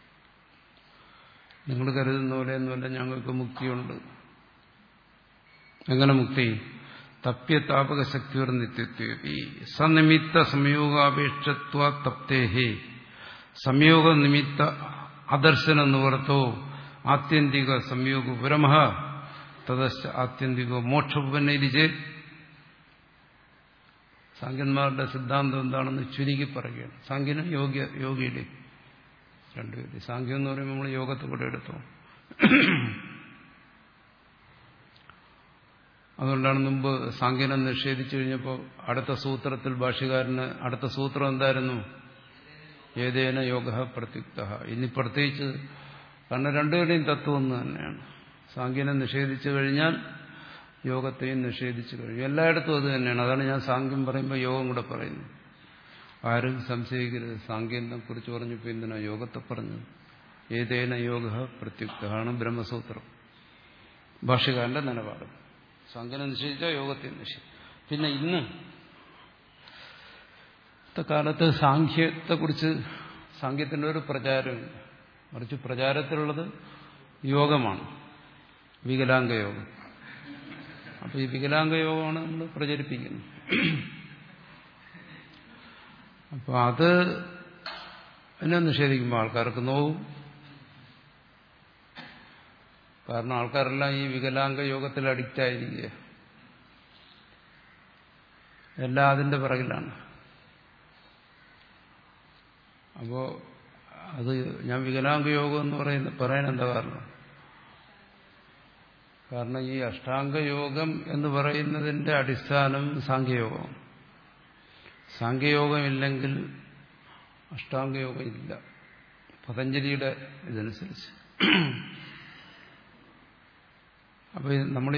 നിങ്ങൾ കരുതുന്ന പോലെയൊന്നുമല്ല, ഞങ്ങൾക്ക് മുക്തിയുണ്ട്. എങ്ങനെ മുക്തി? തപ്യതാപക ശക്തിയോടെ നിത്യത്വീതി. സനിമിത്ത സംയോഗാപേക്ഷത്വ തപ്തേഹേ സംയോഗ നിമിത്ത അദർശന നിവർത്തോ ആത്യന്തിക സംയോഗ പുരമഃ തദശ്ച ആത്യന്തിക മോക്ഷോപന്നയിച്ച്. സാങ്കന്മാരുടെ സിദ്ധാന്തം എന്താണെന്ന് ചുരുക്കി പറയുകയാണ്. സാങ്കനും യോഗ്യ യോഗിയുടെ രണ്ടുപേരും. സാങ്ക്യം എന്ന് പറയുമ്പോൾ നമ്മൾ യോഗത്തെ കൂടെ എടുത്തു. അതുകൊണ്ടാണ് മുമ്പ് സാങ്കേനം നിഷേധിച്ചു കഴിഞ്ഞപ്പോൾ അടുത്ത സൂത്രത്തിൽ ഭാഷ്യകാരന് അടുത്ത സൂത്രം എന്തായിരുന്നു? ഏതേന യോഗ പ്രത്യുക്ത. ഇനി പ്രത്യേകിച്ച് കാരണം രണ്ടുപേരുടെയും തത്വം ഒന്ന് തന്നെയാണ്. സാങ്കേനം നിഷേധിച്ചു കഴിഞ്ഞാൽ യോഗത്തെയും നിഷേധിച്ചു കഴിഞ്ഞു. എല്ലായിടത്തും അത് തന്നെയാണ്. അതാണ് ഞാൻ സാങ്ക്യം പറയുമ്പോൾ യോഗം കൂടെ പറയുന്നു. ആരും സംശയിക്കരുത്. സാങ്കേതിനെ കുറിച്ച് പറഞ്ഞപ്പോൾ എന്തിനാ യോഗത്തെ പറഞ്ഞു? ഏതേന യോഗ പ്രത്യുക്ത ആണ് ബ്രഹ്മസൂത്രം. ഭാഷ്യകാരന്റെ നിലപാട്. സാങ്കേനം നിശ്ചയിച്ചാൽ യോഗത്തെ നിശ്ചയിച്ചു. പിന്നെ ഇന്ന് കാലത്ത് സാഖ്യത്തെക്കുറിച്ച് സാഖ്യത്തിന്റെ ഒരു പ്രചാരമില്ല. മറിച്ച് പ്രചാരത്തിലുള്ളത് യോഗമാണ്, വികലാംഗ യോഗം. അപ്പൊ ഈ വികലാംഗ യോഗമാണ് നമ്മൾ പ്രചരിപ്പിക്കുന്നത്. അപ്പൊ അത് എന്നെ നിഷേധിക്കുമ്പോൾ ആൾക്കാർക്ക് നോവും. കാരണം ആൾക്കാരെല്ലാം ഈ വികലാംഗ യോഗത്തിൽ അഡിക്റ്റ് ആയിരിക്കുക. എല്ലാം അതിന്റെ പിറകിലാണ്. അപ്പോ അത് ഞാൻ വികലാംഗ യോഗം എന്ന് പറയുന്ന പറയാൻ എന്താ കാരണം? കാരണം ഈ അഷ്ടാംഗയോഗം എന്ന് പറയുന്നതിന്റെ അടിസ്ഥാനം സാഖ്യയോഗം. സാഖ്യയോഗം ഇല്ലെങ്കിൽ അഷ്ടാംഗയോഗം ഇല്ല, പതഞ്ജലിയുടെ ഇതനുസരിച്ച്. അപ്പൊ നമ്മൾ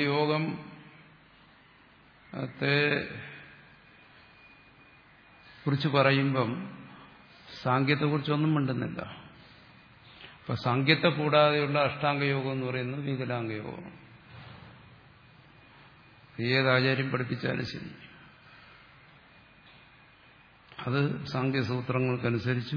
യോഗത്തെ കുറിച്ച് പറയുമ്പം സാങ്കേതത്തെക്കുറിച്ചൊന്നും മിണ്ടുന്നില്ല. അപ്പൊ സാങ്കേത്തെ കൂടാതെയുള്ള അഷ്ടാംഗയോഗം എന്ന് പറയുന്നത് വികലാംഗയോഗമാണ്. ഏത് ആചാര്യം പഠിപ്പിച്ചാലും ശരി, അത് സാങ്കേസൂത്രങ്ങൾക്കനുസരിച്ചും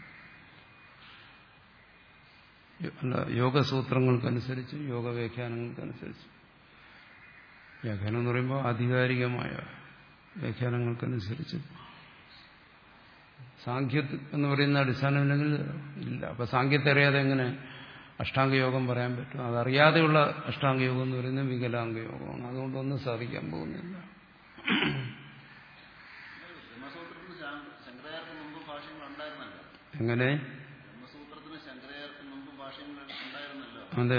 അല്ല യോഗസൂത്രങ്ങൾക്കനുസരിച്ചും യോഗവ്യാഖ്യാനങ്ങൾക്കനുസരിച്ചും. വ്യാഖ്യാനം എന്ന് പറയുമ്പോൾ ആധികാരികമായ വ്യാഖ്യാനങ്ങൾക്കനുസരിച്ചും. സാഖ്യത്ത് എന്ന് പറയുന്ന അടിസ്ഥാനമില്ലെങ്കിൽ ഇല്ല. അപ്പൊ സാഖ്യത്തെ അറിയാതെ എങ്ങനെ അഷ്ടാംഗയോഗം പറയാൻ പറ്റും? അതറിയാതെയുള്ള അഷ്ടാംഗയോഗം എന്ന് പറയുന്നത് വികലാംഗയോഗമാണ്. അതുകൊണ്ടൊന്നും സാധിക്കാൻ പോകുന്നില്ല. എങ്ങനെ? അതെ,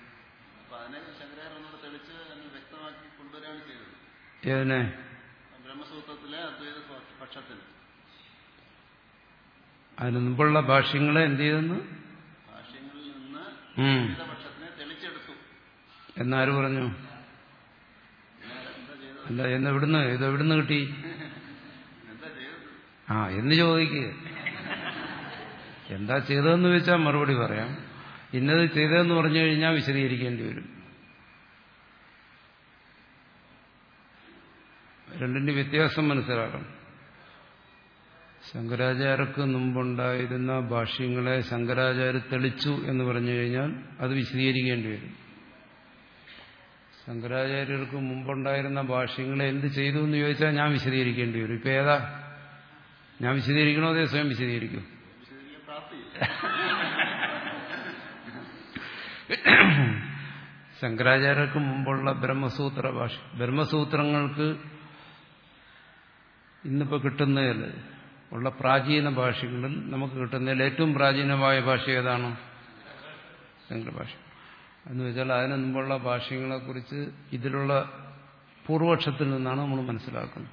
ഏതിനെ?
ബ്രഹ്മസൂത്രത്തിലെ അദ്വൈത പക്ഷത്തിന്.
അതിന് മുമ്പുള്ള ഭാഷ്യങ്ങളെ എന്ത് ചെയ്തെന്ന്?
ഭാഷ്യങ്ങളിൽ നിന്ന് പക്ഷത്തിനെ തെളിച്ചെടുത്തു
എന്നാര് പറഞ്ഞു? അല്ല, എന്നെവിടുന്ന് ഇതെവിടുന്ന് കിട്ടി? ആ എന്ന് ചോദിക്കുക. എന്താ ചെയ്തതെന്ന് ചോദിച്ചാൽ മറുപടി പറയാം. ഇന്നത് ചെയ്തതെന്ന് പറഞ്ഞു കഴിഞ്ഞാൽ വിശദീകരിക്കേണ്ടി വരും. രണ്ടിന്റെ വ്യത്യാസം മനസ്സിലാക്കണം. ശങ്കരാചാര്യർക്ക് മുമ്പുണ്ടായിരുന്ന ഭാഷ്യങ്ങളെ ശങ്കരാചാര്യ തെളിച്ചു എന്ന് പറഞ്ഞു കഴിഞ്ഞാൽ അത് വിശദീകരിക്കേണ്ടി വരും. ശങ്കരാചാര്യർക്ക് മുമ്പുണ്ടായിരുന്ന ഭാഷ്യങ്ങളെ എന്ത് ചെയ്തു എന്ന് ചോദിച്ചാൽ ഞാൻ വിശദീകരിക്കേണ്ടി വരും. ഇപ്പൊ ഏതാ? ഞാൻ വിശദീകരിക്കണോ അതേ സ്വയം വിശദീകരിക്കും? ശങ്കരാചാര്യർക്ക് മുമ്പുള്ള ബ്രഹ്മസൂത്ര ഭാഷ, ബ്രഹ്മസൂത്രങ്ങൾക്ക് ഇന്നിപ്പോ കിട്ടുന്നതിൽ ഉള്ള പ്രാചീന ഭാഷകളിൽ നമുക്ക് കിട്ടുന്നതിൽ ഏറ്റവും പ്രാചീനമായ ഭാഷ ഏതാണ്? ശങ്കരഭാഷ. എന്ന് വെച്ചാൽ അതിന് മുമ്പുള്ള ഭാഷകളെക്കുറിച്ച് ഇതിലുള്ള പൂർവപക്ഷത്തിൽ നിന്നാണ് നമ്മൾ മനസ്സിലാക്കുന്നത്.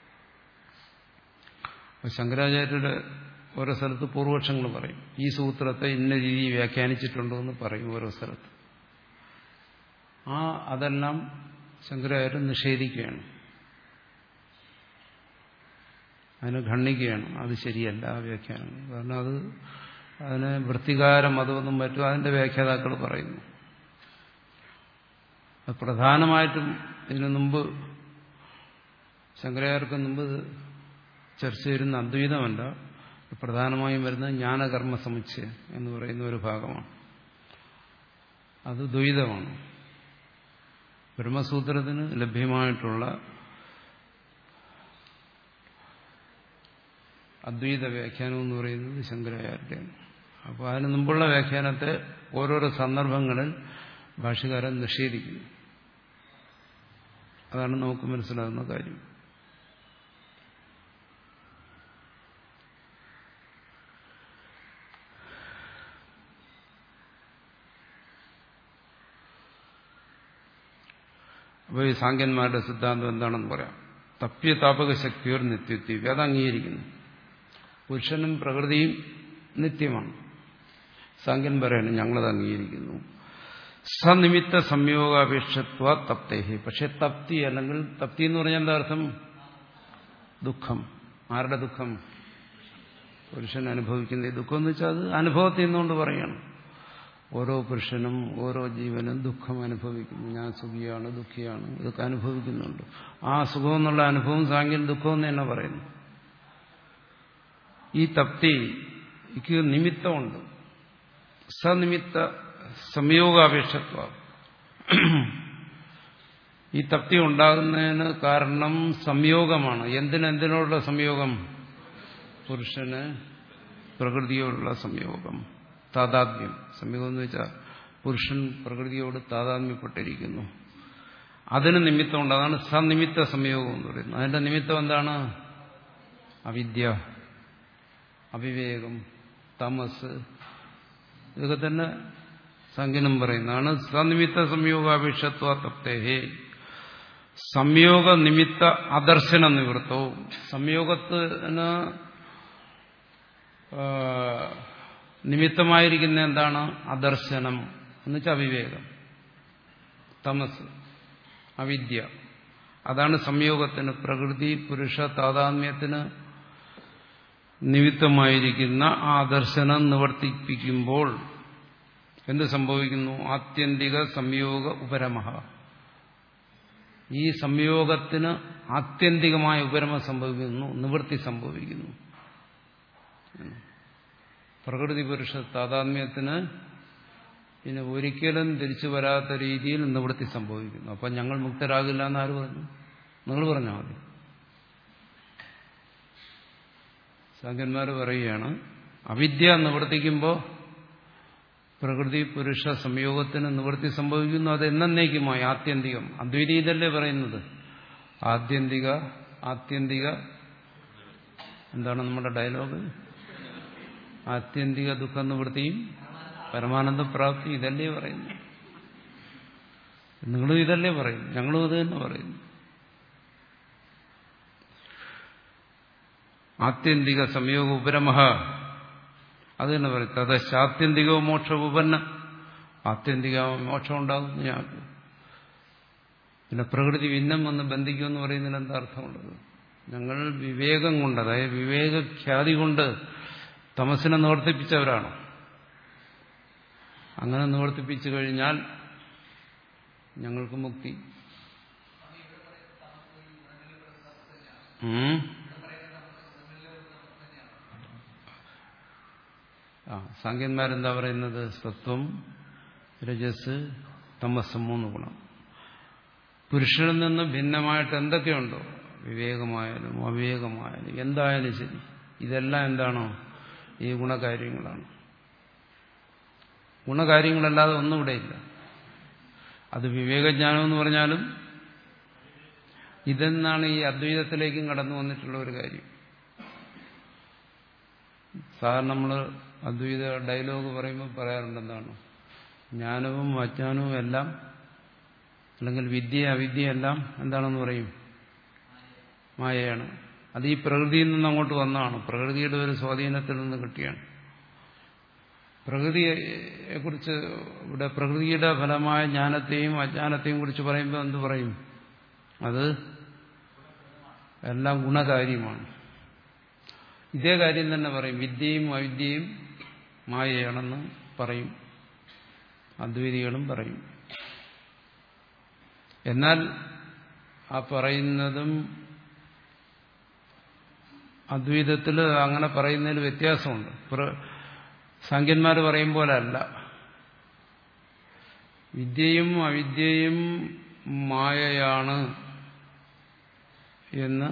ശങ്കരാചാര്യരുടെ ഓരോ സ്ഥലത്ത് പൂർവപക്ഷങ്ങൾ പറയും. ഈ സൂത്രത്തെ ഇന്ന രീതി വ്യാഖ്യാനിച്ചിട്ടുണ്ടോ എന്ന് പറയും ഓരോ സ്ഥലത്ത്. ആ അതെല്ലാം ശങ്കരാചാര്യർ നിഷേധിക്കുകയാണ്, അതിനെ ഖണ്ഡിക്കുകയാണ്. അത് ശരിയല്ല ആ വ്യാഖ്യാനങ്ങൾ. കാരണം അത് അതിനെ വൃത്തികാരം അതൊന്നും മറ്റും അതിന്റെ വ്യാഖ്യാതാക്കൾ പറയുന്നു. അത് പ്രധാനമായിട്ടും ഇതിനു മുമ്പ് ശങ്കരാചാര്യർക്ക് മുമ്പ് ചർച്ച ചെയ്യുന്ന അദ്വൈതമല്ല, പ്രധാനമായും വരുന്നത് ജ്ഞാനകർമ്മ സമുച്ചയം എന്ന് പറയുന്ന ഒരു ഭാഗമാണ്. അത് ദ്വൈതമാണ്. ബ്രഹ്മസൂത്രത്തിന് ലഭ്യമായിട്ടുള്ള അദ്വൈത വ്യാഖ്യാനം എന്ന് പറയുന്നത് ശങ്കരാചാര്യരുടെയാണ്. അപ്പോൾ അതിന് മുമ്പുള്ള വ്യാഖ്യാനത്തെ ഓരോരോ സന്ദർഭങ്ങളിൽ ഭാഷ്യകാരൻ നിഷേധിക്കുന്നു. അതാണ് നമുക്ക് മനസ്സിലാകുന്ന കാര്യം. അപ്പോൾ ഈ സാങ്കന്മാരുടെ സിദ്ധാന്തം എന്താണെന്ന് പറയാം. തപ്യതാപക ശക്തിയോർ നിത്യത്വം, അത് അംഗീകരിക്കുന്നു. പുരുഷനും പ്രകൃതിയും നിത്യമാണ്. സാങ്കൻ പറയണം ഞങ്ങളത് അംഗീകരിക്കുന്നു. സനിമിത്ത സംയോഗാപേക്ഷത്വ തപ്തേഹി. പക്ഷെ തപ്തി അല്ലെങ്കിൽ തപ്തി എന്ന് പറഞ്ഞാൽ എന്താ അർത്ഥം? ദുഃഖം. ആരുടെ ദുഃഖം? പുരുഷൻ അനുഭവിക്കുന്ന ദുഃഖം എന്ന് വെച്ചാൽ അത് അനുഭവത്തിൽ നിന്നുകൊണ്ട് പറയണം. ഓരോ പുരുഷനും ഓരോ ജീവനും ദുഃഖം അനുഭവിക്കുന്നു. ഞാൻ സുഖിയാണ്, ദുഃഖിയാണ്, ഇതൊക്കെ അനുഭവിക്കുന്നുണ്ട്. ആ സുഖം എന്നുള്ള അനുഭവം സാങ്കേൻ ദുഃഖം എന്ന് തന്നെ പറയുന്നു. ഈ തപ്തിക്ക് നിമിത്തമുണ്ട്. സനിമിത്ത സംയോഗാപേക്ഷത്വ. ഈ തപ്തി ഉണ്ടാകുന്നതിന് കാരണം സംയോഗമാണ്. എന്തിനെന്തിനോടുള്ള സംയോഗം? പുരുഷന് പ്രകൃതിയോടുള്ള സംയോഗം, താതാത്മ്യം. സംയോഗം എന്ന് വെച്ചാൽ പുരുഷൻ പ്രകൃതിയോട് താതാത്മ്യപ്പെട്ടിരിക്കുന്നു. അതിന് നിമിത്തമുണ്ട്. അതാണ് സനിമിത്ത സംയോഗം എന്ന് പറയുന്നത്. അതിന്റെ നിമിത്തം എന്താണ്? അവിദ്യ, അവിവേകം, തമസ്. ഇതൊക്കെ തന്നെ സംഖ്യനും പറയുന്നതാണ്. സനിമിത്ത സംയോഗാപേക്ഷത്വ തപ്തേഹേ. സംയോഗ നിമിത്ത അദർശന നിവൃത്തവും. സംയോഗത്തിന് നിമിത്തമായിരിക്കുന്ന എന്താണ്? അദർശനം എന്ന് വെച്ചാൽ അവിവേകം, തമസ്, അവിദ്യ. അതാണ് സംയോഗത്തിന്, പ്രകൃതി പുരുഷ താതാത്മ്യത്തിന് നിമിത്തമായിരിക്കുന്ന ആ ദർശനം നിവർത്തിപ്പിക്കുമ്പോൾ എന്ത് സംഭവിക്കുന്നു? ആത്യന്തിക സംയോഗ ഉപരമഃ. ഈ സംയോഗത്തിന് ആത്യന്തികമായ ഉപരമം സംഭവിക്കുന്നു, നിവൃത്തി സംഭവിക്കുന്നു. പ്രകൃതി പുരുഷ താതാത്മ്യത്തിന് ഇനി ഒരിക്കലും തിരിച്ചു വരാത്ത രീതിയിൽ നിവൃത്തി സംഭവിക്കുന്നു. അപ്പം ഞങ്ങൾ മുക്തരാകില്ല എന്ന് ആര് പറഞ്ഞു? നിങ്ങൾ പറഞ്ഞാൽ മതി. സാങ്കന്മാർ പറയുകയാണ് അവിദ്യ നിവർത്തിക്കുമ്പോൾ പ്രകൃതി പുരുഷ സംയോഗത്തിന് നിവൃത്തി സംഭവിക്കുന്നു. അത് എന്നേക്കുമായി ആത്യന്തികം. അദ്വൈതീയതല്ലേ പറയുന്നത്? ആത്യന്തിക ആത്യന്തിക എന്താണ് നമ്മുടെ ഡയലോഗ്? ആത്യന്തിക ദുഃഖ നിവൃത്തിയും പരമാനന്ദ പ്രാപ്തി. ഇതല്ലേ പറയുന്നു. നിങ്ങളും ഇതല്ലേ പറയുന്നു, ഞങ്ങളും ഇത് തന്നെ പറയുന്നു. ആത്യന്തിക സംയോഗ ഉപരമഃ. അത് തന്നെ പറയും. തഥ ശാത്യന്തികോ മോക്ഷ ഉപന്ന. ആത്യന്തിക മോക്ഷം ഉണ്ടാകുന്നു ഞങ്ങൾക്ക്. പിന്നെ പ്രകൃതി ഭിന്നം വന്ന് ബന്ധിക്കുമെന്ന് പറയുന്നതിന് എന്താ അർത്ഥമുള്ളത്? ഞങ്ങൾ വിവേകം കൊണ്ട്, അതായത് വിവേകഖ്യാതി കൊണ്ട് തമസിനെ നിവർത്തിപ്പിച്ചവരാണ്. അങ്ങനെ നിവർത്തിപ്പിച്ചു കഴിഞ്ഞാൽ ഞങ്ങൾക്ക് മുക്തി. ആ സാങ്കന്മാരെന്താ പറയുന്നത്? സത്വം, രജസ്, തമസ്, മൂന്ന് ഗുണം. പുരുഷനിൽ നിന്ന് ഭിന്നമായിട്ട് എന്തൊക്കെയുണ്ടോ, വിവേകമായാലും അവിവേകമായാലും എന്തായാലും ശരി, ഇതെല്ലാം എന്താണോ? ഈ ഗുണകാര്യങ്ങളാണ്. ഗുണകാര്യങ്ങളല്ലാതെ ഒന്നും ഇവിടെയില്ല. അത് വിവേകജ്ഞാനം എന്ന് പറഞ്ഞാലും ഇതെന്നാണ് ഈ അദ്വൈതത്തിലേക്കും കടന്നു വന്നിട്ടുള്ള ഒരു കാര്യം. സാധാരണ നമ്മൾ അദ്വൈത ഡയലോഗ് പറയുമ്പോൾ പറയാറുണ്ട് എന്താണ്? ജ്ഞാനവും അജ്ഞാനവും എല്ലാം, അല്ലെങ്കിൽ വിദ്യ അവിദ്യയെല്ലാം എന്താണെന്ന് പറയും? മായയാണ്. അത് ഈ പ്രകൃതിയിൽ നിന്ന് അങ്ങോട്ട് വന്നതാണ്. പ്രകൃതിയുടെ ഒരു സ്വാധീനത്തിൽ നിന്ന് കിട്ടിയാണ്. പ്രകൃതിയെക്കുറിച്ച് ഇവിടെ പ്രകൃതിയുടെ ഫലമായ ജ്ഞാനത്തെയും അജ്ഞാനത്തെയും കുറിച്ച് പറയുമ്പോൾ എന്ത് പറയും? അത് എല്ലാം ഗുണകാര്യമാണ്. ഇതേ കാര്യം തന്നെ പറയും. വിദ്യയും അവിദ്യയും മായയാണെന്ന് പറയും. അദ്വൈതികളും പറയും. എന്നാൽ ആ പറയുന്നതും അദ്വൈതത്തിൽ അങ്ങനെ പറയുന്നതിൽ വ്യത്യാസമുണ്ട്. സാങ്കന്മാർ പറയും പോലെ അല്ല. വിദ്യയും അവിദ്യയും മായയാണ് എന്ന്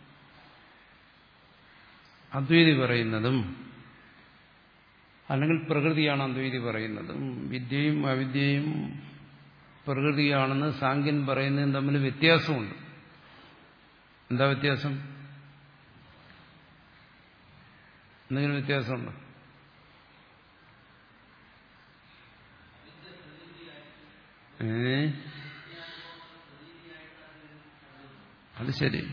അദ്വൈതി പറയുന്നതും, അല്ലെങ്കിൽ പ്രകൃതിയാണ് അദ്വൈതി പറയുന്നതും, വിദ്യയും അവിദ്യയും പ്രകൃതിയാണെന്ന് സാങ്കൻ പറയുന്നതും തമ്മിൽ വ്യത്യാസമുണ്ട്. എന്താ വ്യത്യാസം? എന്തെങ്കിലും വ്യത്യാസമുണ്ടോ? ഏ അത് ശരി.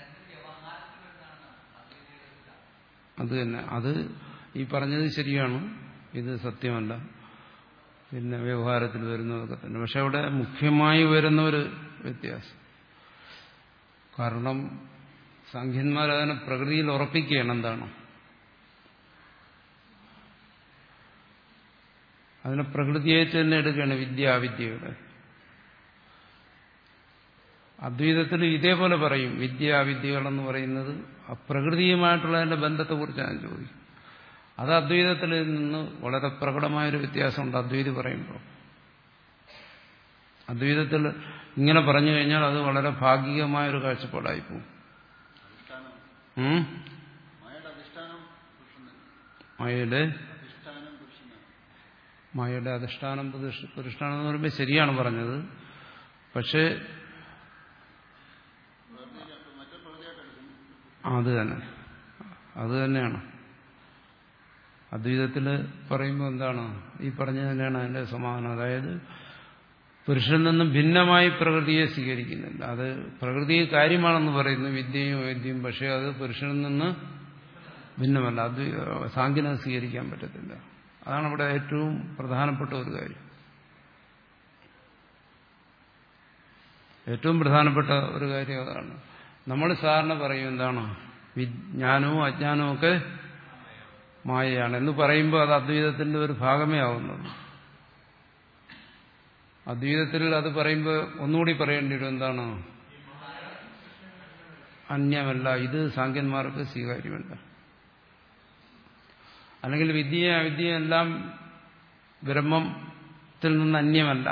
അത് തന്നെ, അത് ഈ പറഞ്ഞത് ശരിയാണ്, ഇത് സത്യമല്ല, പിന്നെ വ്യവഹാരത്തിൽ വരുന്നതൊക്കെ തന്നെ. പക്ഷെ അവിടെ മുഖ്യമായി വരുന്ന ഒരു വ്യത്യാസം, കാരണം സാഖ്യന്മാരതിനെ പ്രകൃതിയിൽ ഉറപ്പിക്കുകയാണ്. എന്താണ് അതിനെ പ്രകൃതിയെ തന്നെ എടുക്കുകയാണ്, വിദ്യ അവിദ്യയുടെ. അദ്വൈതത്തിൽ ഇതേപോലെ പറയും, വിദ്യ അവിദ്യകളെന്ന് പറയുന്നത് പ്രകൃതിയുമായിട്ടുള്ളതിന്റെ ബന്ധത്തെക്കുറിച്ചാണ് ചോദിക്കും. അത് അദ്വൈതത്തിൽ നിന്ന് വളരെ പ്രകടമായൊരു വ്യത്യാസമുണ്ട്. അദ്വൈതി പറയുമ്പോൾ അദ്വൈതത്തിൽ ഇങ്ങനെ പറഞ്ഞു കഴിഞ്ഞാൽ അത് വളരെ ഭാഗികമായൊരു കാഴ്ചപ്പാടായിപ്പോവും. മായയുടെ മായയുടെ അധിഷ്ഠാനം പുരുഷനാണ് എന്ന് പറയുമ്പോൾ ശരിയാണ് പറഞ്ഞത്. പക്ഷേ അത് തന്നെ അത് തന്നെയാണ് അദ്വൈതത്തിൽ പറയുമ്പോൾ എന്താണ് ഈ പറഞ്ഞത് തന്നെയാണ് അതിന്റെ സമാധാനം. അതായത് പുരുഷനിൽ നിന്നും ഭിന്നമായി പ്രകൃതിയെ സ്വീകരിക്കുന്നില്ല. അത് പ്രകൃതി കാര്യമാണെന്ന് പറയുന്നു, വിദ്യയും വൈദ്യയും. പക്ഷേ അത് പുരുഷനിൽ നിന്ന് ഭിന്നമല്ല. അത് സാഖ്യനെ സ്വീകരിക്കാൻ പറ്റത്തില്ല. അതാണ് ഇവിടെ ഏറ്റവും പ്രധാനപ്പെട്ട ഒരു കാര്യം. ഏറ്റവും പ്രധാനപ്പെട്ട ഒരു കാര്യം അതാണ്. നമ്മൾ സാധാരണ പറയും എന്താണ്, ജ്ഞാനവും അജ്ഞാനവും ഒക്കെ മായയാണ് എന്ന് പറയുമ്പോൾ അത് അദ്വൈതത്തിന്റെ ഒരു ഭാഗമേ ആവുന്നത്. അദ്വൈതത്തിൽ അത് പറയുമ്പോൾ ഒന്നുകൂടി പറയേണ്ടി വരും, എന്താണ്, അന്യമല്ല, ഇത് സാഖ്യന്മാർക്ക് സ്വീകാര്യമല്ല. അല്ലെങ്കിൽ വിദ്യയും അവിദ്യയും എല്ലാം ബ്രഹ്മത്തിൽ നിന്ന് അന്യമല്ല,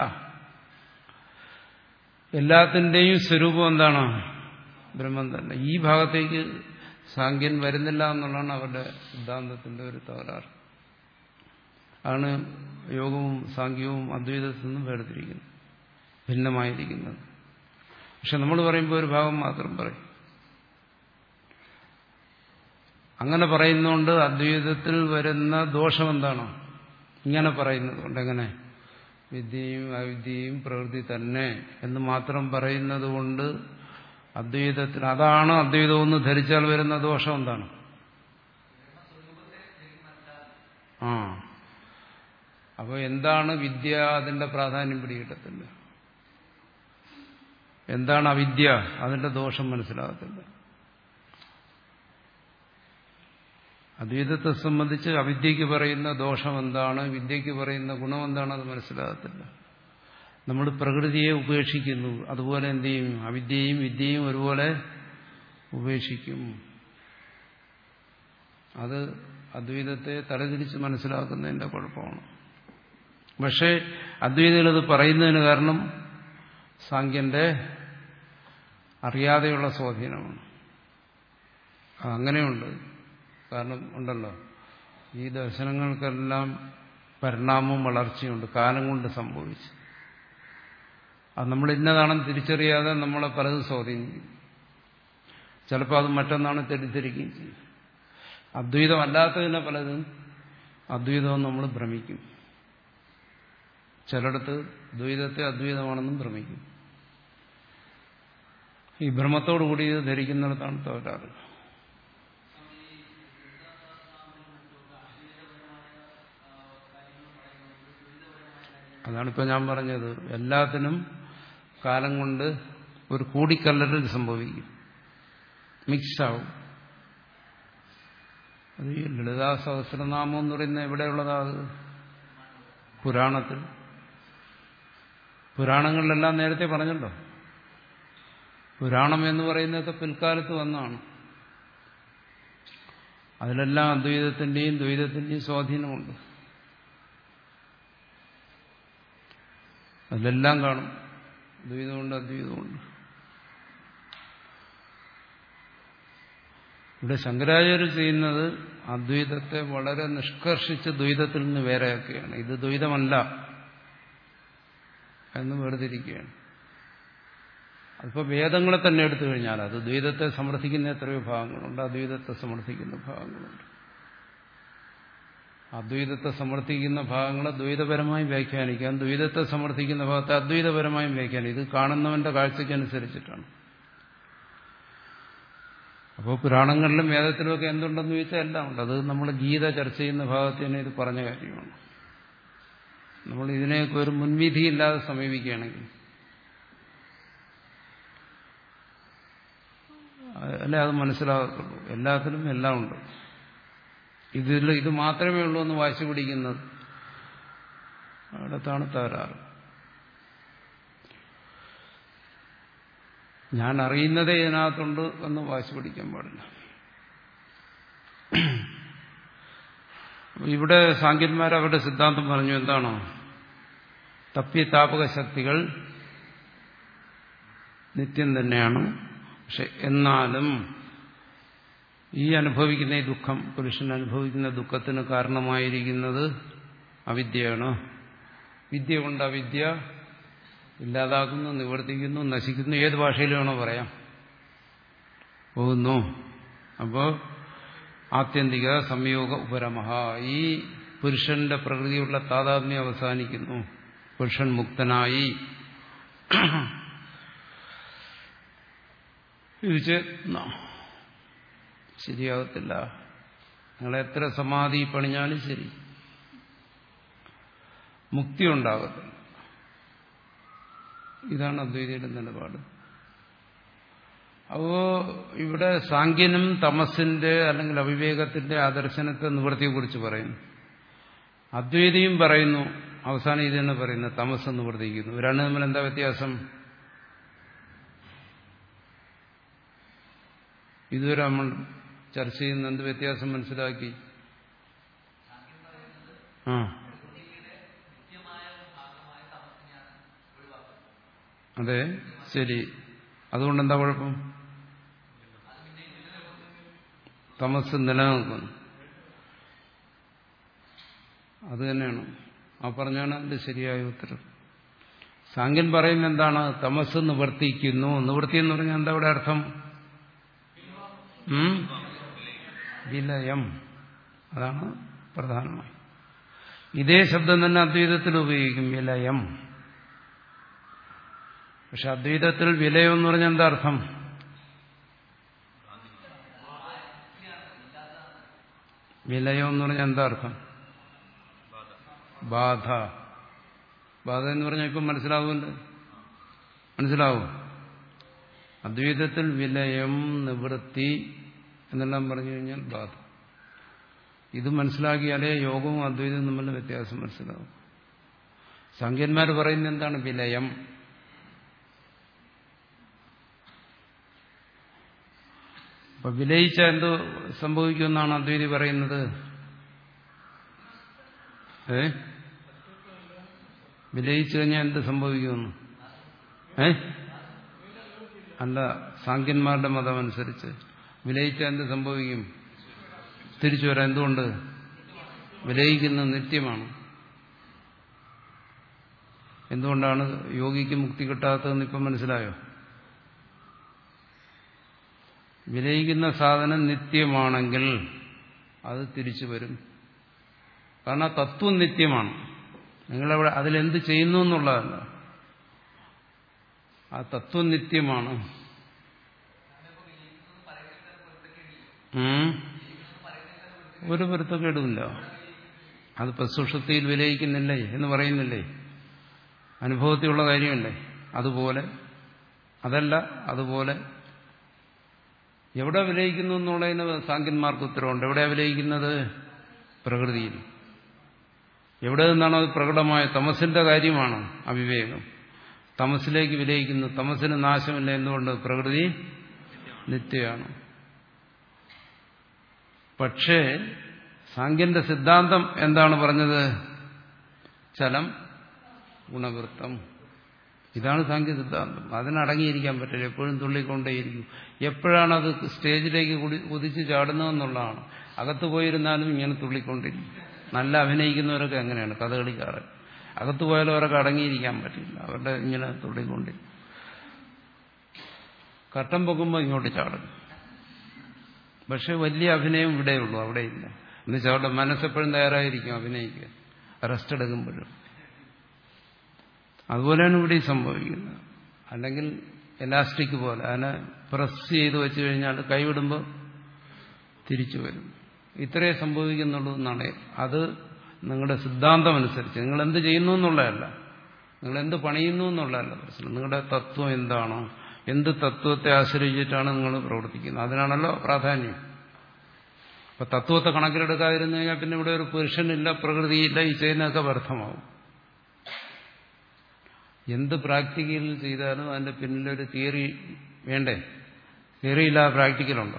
എല്ലാത്തിൻ്റെയും സ്വരൂപം എന്താണ്, ബ്രഹ്മം തന്നെ. ഈ ഭാഗത്തേക്ക് സാഖ്യൻ വരുന്നില്ല എന്നുള്ളതാണ് അവരുടെ സിദ്ധാന്തത്തിന്റെ ഒരു തകരാറ്. ആണ് യോഗവും സാഖ്യവും അദ്വൈതത്തിൽ നിന്നും വേർതിരിക്കുന്നത്, ഭിന്നമായിരിക്കുന്നത്. പക്ഷെ നമ്മൾ പറയുമ്പോൾ ഒരു ഭാഗം മാത്രം പറയും. അങ്ങനെ പറയുന്നതുകൊണ്ട് അദ്വൈതത്തിൽ വരുന്ന ദോഷം എന്താണ്, ഇങ്ങനെ പറയുന്നതുകൊണ്ട്. എങ്ങനെ വിദ്യയും അവിദ്യയും പ്രകൃതി തന്നെ എന്ന് മാത്രം പറയുന്നത് കൊണ്ട് അദ്വൈതത്തിൽ അതാണ് അദ്വൈതമെന്ന് ധരിച്ചാൽ വരുന്ന ദോഷം എന്താണ്? ആ അപ്പോൾ എന്താണ് വിദ്യ, അതിന്റെ പ്രാധാന്യം പിടികിട്ടത്തില്ല. എന്താണ് അവിദ്യ, അതിന്റെ ദോഷം മനസ്സിലാകത്തില്ല. അദ്വൈതത്തെ സംബന്ധിച്ച് അവിദ്യയ്ക്ക് പറയുന്ന ദോഷം എന്താണ്, വിദ്യയ്ക്ക് പറയുന്ന ഗുണം എന്താണ്, അത് മനസ്സിലാകത്തില്ല. നമ്മൾ പ്രകൃതിയെ ഉപേക്ഷിക്കുന്നു, അതുപോലെ എന്ത് ചെയ്യും, അവിദ്യയും വിദ്യയും ഒരുപോലെ ഉപേക്ഷിക്കും. അത് അദ്വൈതത്തെ തലതിരിച്ച് മനസ്സിലാക്കുന്നതിന്റെ കുഴപ്പമാണ്. പക്ഷേ അദ്വൈതത്തിൽ അത് പറയുന്നതിന് കാരണം സാഖ്യന്റെ അറിയാതെയുള്ള സ്വാധീനമാണ്. അങ്ങനെയുണ്ട്. കാരണം ഉണ്ടല്ലോ, ഈ ദർശനങ്ങൾക്കെല്ലാം പരിണാമവും വളർച്ചയുണ്ട്, കാലം കൊണ്ട് സംഭവിച്ചു. അത് നമ്മൾ ഇന്നതാണെന്ന് തിരിച്ചറിയാതെ നമ്മളെ പലതും സ്വാധീനിക്കും. ചിലപ്പോൾ അത് മറ്റൊന്നാണ് തെറ്റിദ്ധരിക്കുകയും ചെയ്യും. അദ്വൈതമല്ലാത്തതിനെ പലതും അദ്വൈതമെന്ന് നമ്മൾ ഭ്രമിക്കും. ചിലയിടത്ത് ദ്വൈതത്തെ അദ്വൈതമാണെന്നും ഭ്രമിക്കും. ഈ ഭ്രമത്തോടുകൂടി ഇത് ധരിക്കുന്നിടത്താണ് തകരാറ്. അതാണിപ്പോൾ ഞാൻ പറഞ്ഞത്, എല്ലാത്തിനും കാലം കൊണ്ട് ഒരു കൂടിക്കല്ലറിൽ സംഭവിക്കും, മിക്സാവും. അത് ഈ ലളിതാ സഹസ്രനാമം എന്ന് പറയുന്നത് എവിടെയുള്ളതാ? അത് പുരാണത്തിൽ. പുരാണങ്ങളിലെല്ലാം നേരത്തെ പറഞ്ഞല്ലോ. പുരാണം എന്ന് പറയുന്നതൊക്കെ പിൽക്കാലത്ത് വന്നതാണ്. അതിലെല്ലാം അദ്വൈതത്തിന്റെയും ദ്വൈതത്തിന്റെയും സ്വാധീനമുണ്ട്. അതിലെല്ലാം കാണും ദ്വൈതമുണ്ട്, അദ്വൈതമുണ്ട്. ഇവിടെ ശങ്കരാചാര്യർ ചെയ്യുന്നത് അദ്വൈതത്തെ വളരെ നിഷ്കർഷിച്ച് ദ്വൈതത്തിൽ നിന്ന് വേറെയാക്കുകയാണ്. ഇത് ദ്വൈതമല്ല എന്ന് വേർതിരിക്കുകയാണ്. അതിപ്പോൾ വേദങ്ങളെ തന്നെ എടുത്തു കഴിഞ്ഞാൽ അത് ദ്വൈതത്തെ സമർത്ഥിക്കുന്ന എത്രയോ ഭാഗങ്ങളുണ്ട്, അദ്വൈതത്തെ സമർത്ഥിക്കുന്ന ഭാഗങ്ങളുണ്ട്. അദ്വൈതത്തെ സമർത്ഥിക്കുന്ന ഭാഗങ്ങളെ ദ്വൈതപരമായി വ്യാഖ്യാനിക്കാം, ദ്വൈതത്തെ സമർത്ഥിക്കുന്ന ഭാഗത്തെ അദ്വൈതപരമായും വ്യാഖ്യാനിക്കും. ഇത് കാണുന്നവന്റെ കാഴ്ചയ്ക്കനുസരിച്ചിട്ടാണ്. അപ്പോൾ പുരാണങ്ങളിലും വേദത്തിലുമൊക്കെ എന്തുണ്ടെന്ന് ചോദിച്ചാൽ എല്ലാം ഉണ്ട്. അത് നമ്മൾ ഗീത ചർച്ച ചെയ്യുന്ന ഭാഗത്ത് തന്നെ ഇത് പറഞ്ഞ കാര്യമാണ്. നമ്മൾ ഇതിനെയൊക്കെ ഒരു മുൻവിധിയില്ലാതെ സമീപിക്കുകയാണെങ്കിൽ അല്ലേ അത് മനസ്സിലാകത്തുള്ളൂ. എല്ലാത്തിലും എല്ലാം ഉണ്ട്. ഇതിൽ ഇത് മാത്രമേ ഉള്ളൂ എന്ന് വാശി പിടിക്കുന്നത് അവിടത്താണ് തകരാറ്. ഞാൻ അറിയുന്നതേ ഇതിനകത്തുണ്ട് എന്ന് വാശി പിടിക്കാൻ പാടില്ല. ഇവിടെ സാങ്കേന്മാർ അവരുടെ സിദ്ധാന്തം പറഞ്ഞു എന്താണോ, തപ്യ താപക ശക്തികൾ നിത്യം തന്നെയാണ്. പക്ഷെ എന്നാലും ഈ അനുഭവിക്കുന്ന ഈ ദുഃഖം, പുരുഷൻ അനുഭവിക്കുന്ന ദുഃഖത്തിന് കാരണമായിരിക്കുന്നത് അവിദ്യയാണ്. വിദ്യ കൊണ്ട് അവിദ്യ ഇല്ലാതാക്കുന്നു, നിവർത്തിക്കുന്നു, നശിക്കുന്നു. ഏത് ഭാഷയിൽ വേണോ പറയാം, പോകുന്നു. അപ്പോൾ ആത്യന്തിക സംയോഗ ഉപരമഹ, ഈ പുരുഷന്റെ പ്രകൃതിയുള്ള താതാത്മ്യം അവസാനിക്കുന്നു. പുരുഷൻ മുക്തനായി. ശരിയാകത്തില്ല. നിങ്ങൾ എത്ര സമാധി പണിഞ്ഞാലും ശരി, മുക്തി ഉണ്ടാകത്തില്ല. ഇതാണ് അദ്വൈതയുടെ നിലപാട്. അപ്പോ ഇവിടെ സാങ്ക്യനും തമസിന്റെ അല്ലെങ്കിൽ അവിവേകത്തിന്റെ ആദർശനത്തെ നിവൃത്തിയെക്കുറിച്ച് പറയുന്നു. അദ്വൈതിയും പറയുന്നു, അവസാനം ഇത് തന്നെ പറയുന്നു, തമസ് നിവർത്തിക്കുന്നു. ഇവരാണ് തമ്മിൽ എന്താ വ്യത്യാസം? ഇതുവരെ നമ്മൾ ചർച്ച ചെയ്യുന്ന എന്ത് വ്യത്യാസം മനസ്സിലാക്കി? ആ അതെ, ശരി. അതുകൊണ്ട് എന്താ കുഴപ്പം? തമസ് നിലനിൽക്കുന്നു. അത് തന്നെയാണ് ആ പറഞ്ഞാണ് അതിന്റെ ശരിയായ ഉത്തരം. സാങ്ക്യൻ പറയുന്നത് എന്താണ്? തമസ് നിവർത്തിക്കുന്നു. നിവൃത്തി എന്ന് പറഞ്ഞാൽ എന്താ ഇവിടെ അർത്ഥം? വിലയം. അതാണ് പ്രധാനമായി. ഇതേ ശബ്ദം തന്നെ അദ്വൈതത്തിൽ ഉപയോഗിക്കും, വിലയം. പക്ഷെ അദ്വൈതത്തിൽ വിലയം എന്ന് പറഞ്ഞാൽ എന്താ അർത്ഥം? വിലയം എന്ന് പറഞ്ഞാൽ എന്താ അർത്ഥം? ബാധ. ബാധ എന്ന് പറഞ്ഞാൽ ഇപ്പം മനസ്സിലാവുമല്ലോ, മനസ്സിലാവും. അദ്വൈതത്തിൽ വിലയം, നിവൃത്തി എന്നെല്ലാം പറഞ്ഞു കഴിഞ്ഞാൽ ബാധ. ഇത് മനസ്സിലാക്കിയാലേ യോഗവും അദ്വൈതവും തമ്മിലുള്ള വ്യത്യാസം മനസ്സിലാവും. സാങ്ക്യന്മാർ പറയുന്നത് എന്താണ്? വിലയം. അപ്പൊ വിലയിച്ച എന്ത് സംഭവിക്കുമെന്നാണ് അദ്വൈതി പറയുന്നത്? ഏ വിലയിച്ചു കഴിഞ്ഞാൽ എന്ത് സംഭവിക്കുമെന്ന്? ഏ അല്ല, സാങ്ക്യന്മാരുടെ മതം അനുസരിച്ച് വിലയിച്ച എന്ത് സംഭവിക്കും? തിരിച്ചു വരാം. എന്തുകൊണ്ട്? വിലയിക്കുന്നത് നിത്യമാണ്. എന്തുകൊണ്ടാണ് യോഗിക്ക് മുക്തി കിട്ടാത്തതെന്ന് ഇപ്പം മനസ്സിലായോ? വിലയിക്കുന്ന സാധനം നിത്യമാണെങ്കിൽ അത് തിരിച്ചു വരും. കാരണം തത്വം നിത്യമാണ്. നിങ്ങളവിടെ അതിലെന്ത് ചെയ്യുന്നു എന്നുള്ളതല്ല, ആ തത്വം നിത്യമാണ്. ഒരു പൊരുത്തക്കേടുമില്ല. അത് സുഷുപ്തിയിൽ വിലയിക്കുന്നില്ലേ എന്ന് പറയുന്നില്ലേ, അനുഭവത്തിലുള്ള കാര്യമല്ലേ. അതുപോലെ അതല്ല, അതുപോലെ എവിടെ വിലയിക്കുന്നു എന്നുള്ളതിന് സാങ്ക്യന്മാർക്ക് ഉത്തരവുണ്ട്. എവിടെയാണ് വിലയിക്കുന്നത്? പ്രകൃതിയിൽ. എവിടെ നിന്നാണ് അത് പ്രകടമായ? തമസിന്റെ കാര്യമാണ് അവിവേകം. തമസിലേക്ക് വിലയിക്കുന്നു. തമസിന് നാശമില്ല. എന്തുകൊണ്ട്? പ്രകൃതി നിത്യമാണ്. പക്ഷേ സാങ്ക്യന്റെ സിദ്ധാന്തം എന്താണ് പറഞ്ഞത്? ചലം ഗുണവൃത്തം. ഇതാണ് സാങ്ക്യ സിദ്ധാന്തം. അതിനടങ്ങിയിരിക്കാൻ പറ്റില്ല. എപ്പോഴും തുള്ളിക്കൊണ്ടേയിരിക്കും. എപ്പോഴാണ് അത് സ്റ്റേജിലേക്ക് കുതിച്ച് ചാടുന്നതെന്നുള്ളതാണ്. അകത്ത് പോയിരുന്നാലും ഇങ്ങനെ തുള്ളിക്കൊണ്ടിരിക്കും. നല്ല അഭിനയിക്കുന്നവരൊക്കെ എങ്ങനെയാണ്? കഥകളിക്കാരൻ. അകത്ത് പോയാലും അവരൊക്കെ അടങ്ങിയിരിക്കാൻ പറ്റില്ല. അവരുടെ ഇങ്ങനെ തുള്ളിക്കൊണ്ടിരിക്കും. കട്ടം പൊക്കുമ്പോൾ ഇങ്ങോട്ട് ചാടും. പക്ഷെ വലിയ അഭിനയം ഇവിടെയുള്ളൂ, അവിടെയില്ല. എന്നുവെച്ചാൽ അവരുടെ മനസ്സെപ്പോഴും തയ്യാറായിരിക്കും അഭിനയിക്കാൻ, റെസ്റ്റ് എടുക്കുമ്പോഴും. അതുപോലെയാണ് ഇവിടെ സംഭവിക്കുന്നത്. അല്ലെങ്കിൽ എലാസ്റ്റിക് പോലെ അതിനെ പ്രസ് ചെയ്ത് വെച്ച് കഴിഞ്ഞാൽ കൈവിടുമ്പോൾ തിരിച്ചു വരും. ഇത്രയേ സംഭവിക്കുന്നുള്ളൂ എന്നാണ്. അത് നിങ്ങളുടെ സിദ്ധാന്തം അനുസരിച്ച് നിങ്ങൾ എന്ത് ചെയ്യുന്നു എന്നുള്ളതല്ല, നിങ്ങൾ എന്ത് പണിയുന്നു എന്നുള്ളതല്ല പ്രശ്നം. നിങ്ങളുടെ തത്വം എന്താണോ, എന്ത് തത്വത്തെ ആശ്രയിച്ചിട്ടാണ് നിങ്ങൾ പ്രവർത്തിക്കുന്നത്, അതിനാണല്ലോ പ്രാധാന്യം. അപ്പൊ തത്വത്തെ കണക്കിലെടുക്കാതിരുന്നു കഴിഞ്ഞാൽ പിന്നെ ഇവിടെ ഒരു പുരുഷനില്ല, പ്രകൃതിയില്ല, ഈ ചെയ്യുന്നതൊക്കെ വ്യർത്ഥമാവും. എന്ത് പ്രാക്ടിക്കൽ ചെയ്താലും അതിന്റെ പിന്നിലൊരു തിയറി വേണ്ടേ? തിയറി ഇല്ലാതെ പ്രാക്ടിക്കലുണ്ടോ?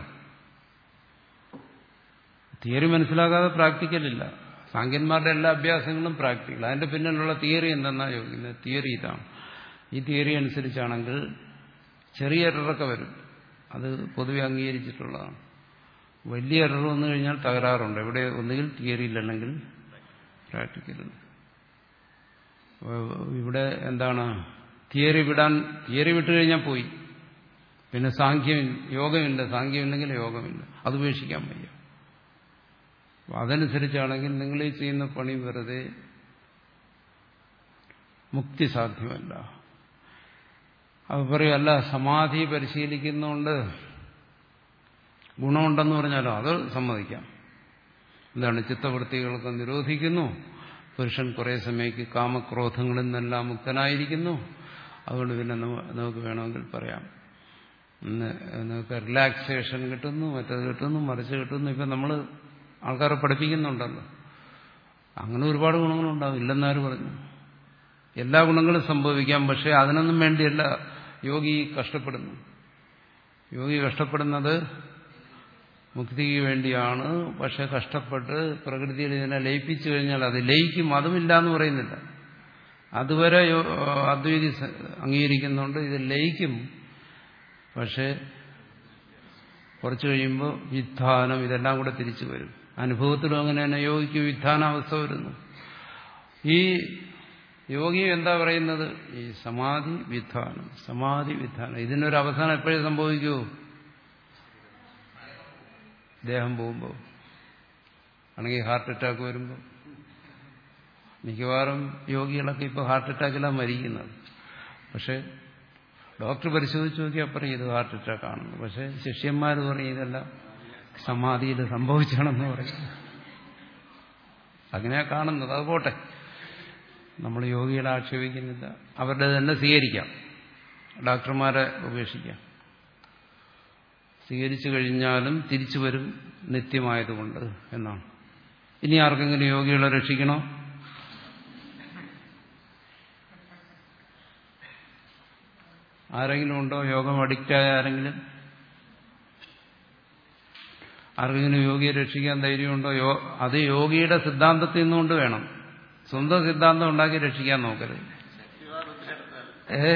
തിയറി മനസ്സിലാക്കാതെ പ്രാക്ടിക്കലില്ല. സാങ്കന്മാരുടെ എല്ലാ അഭ്യാസങ്ങളും പ്രാക്ടിക്കൽ. അതിന്റെ പിന്നിലുള്ള തിയറി എന്തെന്നാ ചോദിക്കുന്നത്? തിയറി ഇതാണ്. ഈ തിയറി അനുസരിച്ചാണെങ്കിൽ ചെറിയ എററൊക്കെ വരും, അത് പൊതുവെ അംഗീകരിച്ചിട്ടുള്ളതാണ്. വലിയ എറർ വന്നു കഴിഞ്ഞാൽ തകരാറുണ്ട്. ഇവിടെ ഒന്നുകിൽ തിയറിയിൽ അല്ലെങ്കിൽ പ്രാക്ടിക്കലുണ്ട്. ഇവിടെ എന്താണ്, തിയറി വിടാൻ തിയറി വിട്ടു കഴിഞ്ഞാൽ പോയി, പിന്നെ സാഖ്യം യോഗമില്ല, സാഖ്യമില്ലെങ്കിൽ യോഗമില്ല, അത് ഉപേക്ഷിക്കാൻ വയ്യ. അതനുസരിച്ചാണെങ്കിൽ നിങ്ങൾ ഈ ചെയ്യുന്ന പണി വെറുതെ മുക്തി സാധ്യമല്ല. അത് പറയും, അല്ല സമാധി പരിശീലിക്കുന്നതുകൊണ്ട് ഗുണമുണ്ടെന്ന് പറഞ്ഞാലോ അത് സമ്മതിക്കാം. എന്താണ്, ചിത്തവൃത്തികളൊക്കെ നിരോധിക്കുന്നു, പുരുഷൻ കുറെ സമയത്ത് കാമക്രോധങ്ങളിൽ നിന്നെല്ലാം മുക്തനായിരിക്കുന്നു. അതുകൊണ്ട് പിന്നെ നമുക്ക് വേണമെങ്കിൽ പറയാം, നമുക്ക് റിലാക്സേഷൻ കിട്ടുന്നു, മറ്റത് കിട്ടുന്നു, മറിച്ച് കിട്ടുന്നു. ഇപ്പം നമ്മൾ ആൾക്കാരെ പഠിപ്പിക്കുന്നുണ്ടല്ലോ, അങ്ങനെ ഒരുപാട് ഗുണങ്ങളുണ്ടാവും, ഇല്ലെന്നാരും പറഞ്ഞു. എല്ലാ ഗുണങ്ങളും സംഭവിക്കാം, പക്ഷെ അതിനൊന്നും വേണ്ടിയല്ല യോഗി കഷ്ടപ്പെടുന്നു. യോഗി കഷ്ടപ്പെടുന്നത് മുക്തിക്ക് വേണ്ടിയാണ്. പക്ഷെ കഷ്ടപ്പെട്ട് പ്രകൃതിയിൽ ഇതിനെ ലയിപ്പിച്ചു കഴിഞ്ഞാൽ അത് ലയിക്കും, അതുമില്ല എന്ന് പറയുന്നില്ല. അതുവരെ അദ്വൈതി അംഗീകരിക്കുന്നുണ്ട്, ഇത് ലയിക്കും. പക്ഷെ കുറച്ചു കഴിയുമ്പോൾ വിധാനം ഇതെല്ലാം കൂടെ തിരിച്ചു വരും. അനുഭവത്തിലും അങ്ങനെ തന്നെ യോഗിക്ക് വിധാനാവസ്ഥ വരുന്നു. ഈ യോഗിയും എന്താ പറയുന്നത്, ഈ സമാധി വിധാനം, സമാധി വിധാനം, ഇതിനൊരു അവസാനം എപ്പോഴും സംഭവിക്കൂ? ദേഹം പോകുമ്പോൾ, ആണെങ്കിൽ ഹാർട്ട് അറ്റാക്ക് വരുമ്പോൾ. മിക്കവാറും യോഗികളൊക്കെ ഇപ്പോൾ ഹാർട്ട് അറ്റാക്കിലാണ് മരിക്കുന്നത്. പക്ഷെ ഡോക്ടർ പരിശോധിച്ച് നോക്കിയാൽ പറയും ഇത് ഹാർട്ട് അറ്റാക്ക് ആണെന്ന്. പക്ഷെ ശിഷ്യന്മാർ പറയും ഇതെല്ലാം സമാധിയിൽ സംഭവിച്ചാണെന്ന് പറയും. അങ്ങനെയാ കാണുന്നത്. അത് പോട്ടെ, നമ്മൾ യോഗികളെ ആക്ഷേപിക്കുന്നില്ല, അവരുടെ തന്നെ സ്വീകരിക്കാം, ഡോക്ടർമാരെ ഉപേക്ഷിക്കാം. സ്വീകരിച്ചു കഴിഞ്ഞാലും തിരിച്ചു വരും നിത്യമായതുകൊണ്ട് എന്നാണ്. ഇനി ആർക്കെങ്കിലും യോഗികളെ രക്ഷിക്കണോ? ആരെങ്കിലും ഉണ്ടോ യോഗം അഡിക്റ്റായ ആരെങ്കിലും? ആർക്കെങ്കിലും യോഗിയെ രക്ഷിക്കാൻ ധൈര്യമുണ്ടോ? അത് യോഗിയുടെ സിദ്ധാന്തത്തിൽ നിന്നുകൊണ്ട് വേണം, സ്വന്തം സിദ്ധാന്തം ഉണ്ടാക്കി രക്ഷിക്കാൻ നോക്കരുത്. ഏ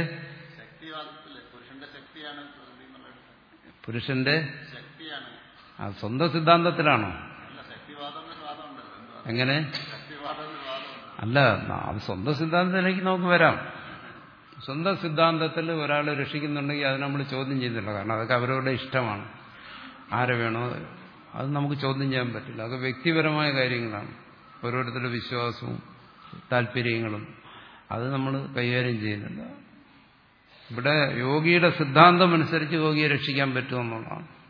പുരുഷന്റെ ആ സ്വന്തം സിദ്ധാന്തത്തിലാണോ? എങ്ങനെ? അല്ല, അത് സ്വന്തം സിദ്ധാന്തത്തിലേക്ക് നമുക്ക് വരാം. സ്വന്തം സിദ്ധാന്തത്തിൽ ഒരാളെ രക്ഷിക്കുന്നുണ്ടെങ്കിൽ അത് നമ്മൾ ചോദ്യം ചെയ്യുന്നില്ല. കാരണം അതൊക്കെ അവരവരുടെ ഇഷ്ടമാണ്. ആരെ വേണോ അത് നമുക്ക് ചോദ്യം ചെയ്യാൻ പറ്റില്ല. അത് വ്യക്തിപരമായ കാര്യങ്ങളാണ്, ഓരോരുത്തരുടെ വിശ്വാസവും താല്പര്യങ്ങളും. അത് നമ്മൾ കൈകാര്യം ചെയ്യുന്നില്ല. ഇവിടെ യോഗിയുടെ സിദ്ധാന്തം അനുസരിച്ച് യോഗിയെ രക്ഷിക്കാൻ പറ്റുമെന്നുള്ളതാണ്.